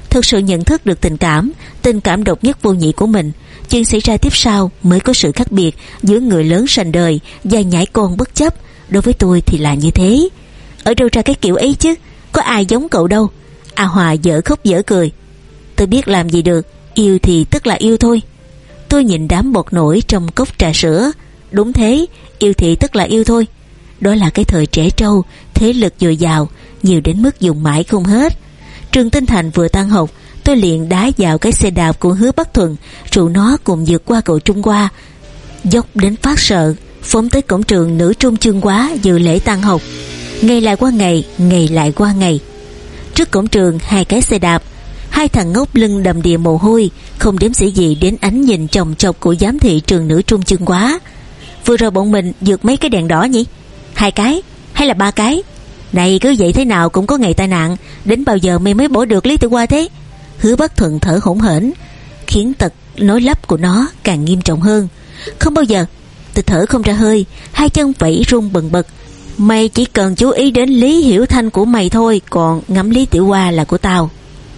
Speaker 1: thực sự nhận thức được tình cảm, tình cảm độc nhất vô nhị của mình. Chuyện xảy ra tiếp sau mới có sự khác biệt giữa người lớn sành đời và nhãi con bất chấp. Đối với tôi thì là như thế. Ở đâu ra cái kiểu ấy chứ, có ai giống cậu đâu. A Hòa dở khóc dở cười. Tôi biết làm gì được, yêu thì tức là yêu thôi. Tôi nhìn đám bọt nổi trong cốc trà sữa. Đúng thế, yêu thì tức là yêu thôi. Đó là cái thời trẻ trâu, thế lực dồi dào, nhiều đến mức dùng mãi không hết. Trường Tinh Thành vừa tan học, tôi liền đá vào cái xe đạp của Hứa Bắc Thuận, rủ nó cùng vượt qua cầu Trung Hoa, dốc đến phát sợ, phóng tới cổng trường Nữ Trung Chương Hóa dự lễ tan học. Ngày lại qua ngày, ngày lại qua ngày. Trước cổng trường hai cái xe đạp, hai thằng ngốc lưng đầm đìa mồ hôi, không đếm xỉa gì đến ánh nhìn chòng chọc của giám thị trường Nữ Trung Chương Hóa. Vừa rồi bọn mình vượt mấy cái đèn đỏ nhỉ? Hai cái hay là ba cái? Này cứ vậy thế nào cũng có ngày tai nạn. Đến bao giờ mày mới bỏ được Lý Tử Hoa thế? Hứa Bắc Thuận thở hổn hển, khiến tật nói lắp của nó càng nghiêm trọng hơn. Không bao giờ. Tôi thở không ra hơi, hai chân vẫy run bần bật. Mày chỉ cần chú ý đến Lý Hiểu Thanh của mày thôi, còn ngắm Lý Tiểu Hoa là của tao.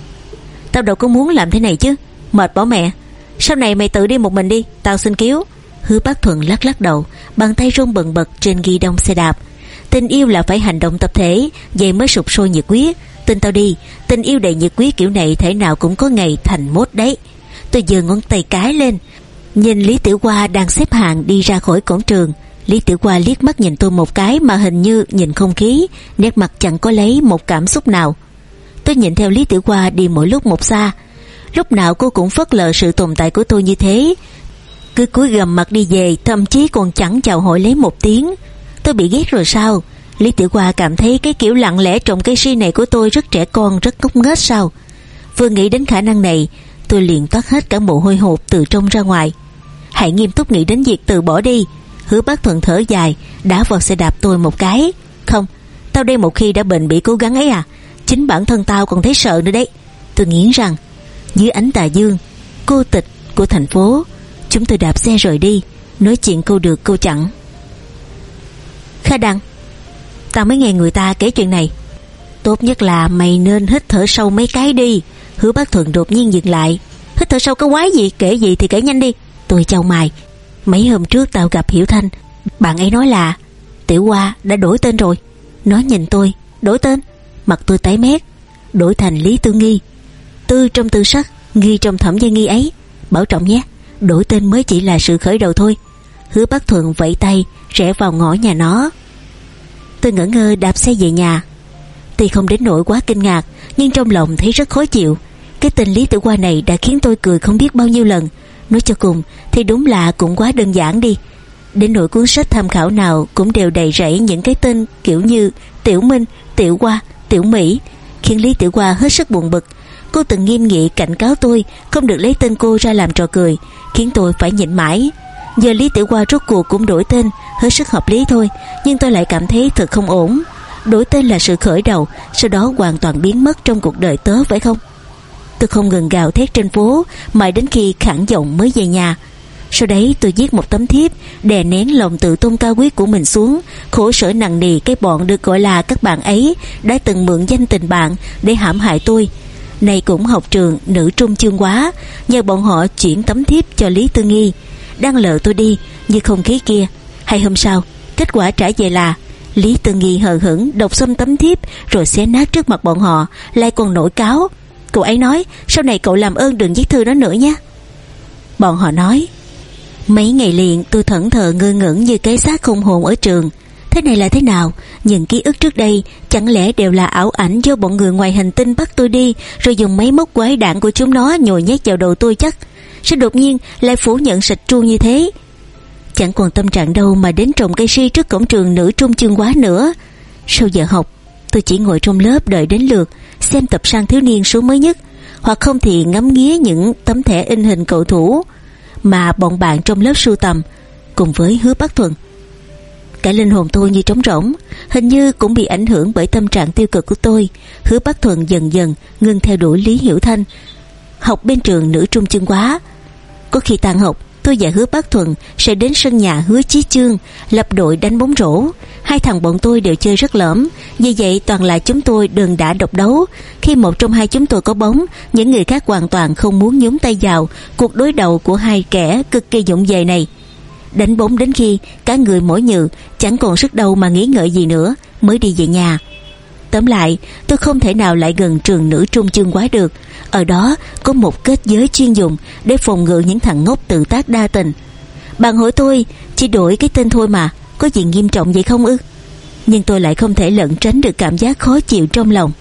Speaker 1: Tao đâu có muốn làm thế này chứ, mệt bỏ mẹ. Sau này mày tự đi một mình đi, tao xin cứu. Hứa Bắc Thuận lắc lắc đầu, bàn tay run bần bật trên ghi đông xe đạp. Tình yêu là phải hành động tập thể, vậy mới sục sôi nhiệt huyết. Tin tao đi, tình yêu đầy nhiệt huyết kiểu này thể nào cũng có ngày thành mốt đấy. Tôi giơ ngón tay cái lên, nhìn Lý Tiểu Hoa đang xếp hàng đi ra khỏi cổng trường. Lý Tiểu Hoa liếc mắt nhìn tôi một cái mà hình như nhìn không khí, nét mặt chẳng có lấy một cảm xúc nào. Tôi nhìn theo Lý Tiểu Hoa đi mỗi lúc một xa. Lúc nào cô cũng phớt lờ sự tồn tại của tôi như thế, cứ cúi gằm mặt đi về, thậm chí còn chẳng chào hỏi lấy một tiếng. Tôi bị ghét rồi sao? Lý Tiểu Hoa cảm thấy cái kiểu lặng lẽ trồng cây si này của tôi rất trẻ con, rất ngốc nghếch sao? Vừa nghĩ đến khả năng này, tôi liền toát hết cả mồ hôi hột từ trong ra ngoài. Hãy nghiêm túc nghĩ đến việc từ bỏ đi. Hứa Bắc Thuận thở dài, đá vào xe đạp tôi một cái. Không, tao đây một khi đã bệnh bị cố gắng ấy à, chính bản thân tao còn thấy sợ nữa đấy. Tôi nghiến răng. Dưới ánh tà dương cô tịch của thành phố, chúng tôi đạp xe rời đi, nói chuyện câu được câu chẳng. Kha Đăng, tao mới nghe người ta kể chuyện này. Tốt nhất là mày nên hít thở sâu mấy cái đi. Hứa Bắc Thuận đột nhiên dừng lại. Hít thở sâu cái quái gì, kể gì thì kể nhanh đi. Tôi chau mày. Mấy hôm trước tao gặp Hiểu Thanh, bạn ấy nói là Tiểu Hoa đã đổi tên rồi. Nó nhìn tôi. Đổi tên? Mặt tôi tái mét. Đổi thành Lý Tư Nghi. Tư trong tư sắc, nghi trong thẩm gia nghi ấy. Bảo trọng nhé, đổi tên mới chỉ là sự khởi đầu thôi. Hứa Bắc Thuận vẫy tay rẽ vào ngõ nhà nó. Tôi ngỡ ngơ đạp xe về nhà. Tuy không đến nỗi quá kinh ngạc, nhưng trong lòng thấy rất khó chịu. Cái tên Lý Tử Hoa này đã khiến tôi cười không biết bao nhiêu lần. Nói cho cùng thì đúng là cũng quá đơn giản đi. Đến nỗi cuốn sách tham khảo nào cũng đều đầy rẫy những cái tên kiểu như Tiểu Minh, Tiểu Hoa, Tiểu Mỹ, khiến Lý Tiểu Hoa hết sức buồn bực. Cô từng nghiêm nghị cảnh cáo tôi không được lấy tên cô ra làm trò cười, khiến tôi phải nhịn mãi. Giờ Lý Tiểu Hoa rốt cuộc cũng đổi tên, hết sức hợp lý thôi, nhưng tôi lại cảm thấy thật không ổn. Đổi tên là sự khởi đầu, sau đó hoàn toàn biến mất trong cuộc đời tớ phải không? Tôi không ngừng gào thét trên phố, mãi đến khi khản giọng mới về nhà. Sau đấy tôi viết một tấm thiếp, đè nén lòng tự tôn cao quý của mình xuống, khổ sở nặng nề cái bọn được gọi là các bạn ấy đã từng mượn danh tình bạn để hãm hại tôi. Này cũng học trường Nữ Trung Chương Hóa, nhờ bọn họ chuyển tấm thiếp cho Lý Tư Nghi, đang lờ tôi đi như không khí kia. Hay hôm sau, kết quả trả về là Lý Tư Nghi hờ hững đọc xong tấm thiếp rồi xé nát trước mặt bọn họ, lại còn nổi cáo. Cậu ấy nói sau này cậu làm ơn đừng viết thư đó nữa nhé. Bọn họ nói. Mấy ngày liền tôi thẫn thờ ngơ ngẩn như cái xác không hồn ở trường. Thế này là thế nào? Những ký ức trước đây chẳng lẽ đều là ảo ảnh do bọn người ngoài hành tinh bắt tôi đi, rồi dùng máy móc quái đản của chúng nó nhồi nhét vào đầu tôi chắc? Sao đột nhiên lại phủ nhận sạch tru như thế? Chẳng còn tâm trạng đâu mà đến trồng cây si trước cổng trường Nữ Trung Chương Hóa nữa. Sau giờ học, tôi chỉ ngồi trong lớp đợi đến lượt xem tập Sang Thiếu Niên số mới nhất, hoặc không thì ngắm nghía những tấm thẻ in hình cầu thủ mà bọn bạn trong lớp sưu tầm cùng với Hứa Bắc Thuận. Cả linh hồn tôi như trống rỗng, hình như cũng bị ảnh hưởng bởi tâm trạng tiêu cực của tôi. Hứa Bắc Thuận dần dần ngừng theo đuổi Lý Hiểu Thanh, học bên trường Nữ Trung Chương Hóa. Có khi tan học tôi và Hứa Bác Thuận sẽ đến sân nhà Hứa Chí Chương lập đội đánh bóng rổ. Hai thằng bọn tôi đều chơi rất lỡm, vì vậy toàn là chúng tôi đơn đả độc đấu. Khi một trong hai chúng tôi có bóng, những người khác hoàn toàn không muốn nhúng tay vào cuộc đối đầu của hai kẻ cực kỳ vụng về này. Đánh bóng đến khi cả người mỏi nhừ, chẳng còn sức đâu mà nghĩ ngợi gì nữa, mới đi về nhà. Tóm lại, tôi không thể nào lại gần trường nữ trung chương quá được. Ở đó có một kết giới chuyên dùng để phòng ngự những thằng ngốc tự tác đa tình. Bạn hỏi tôi, chỉ đổi cái tên thôi mà, có gì nghiêm trọng vậy không ư? Nhưng tôi lại không thể lẩn tránh được cảm giác khó chịu trong lòng.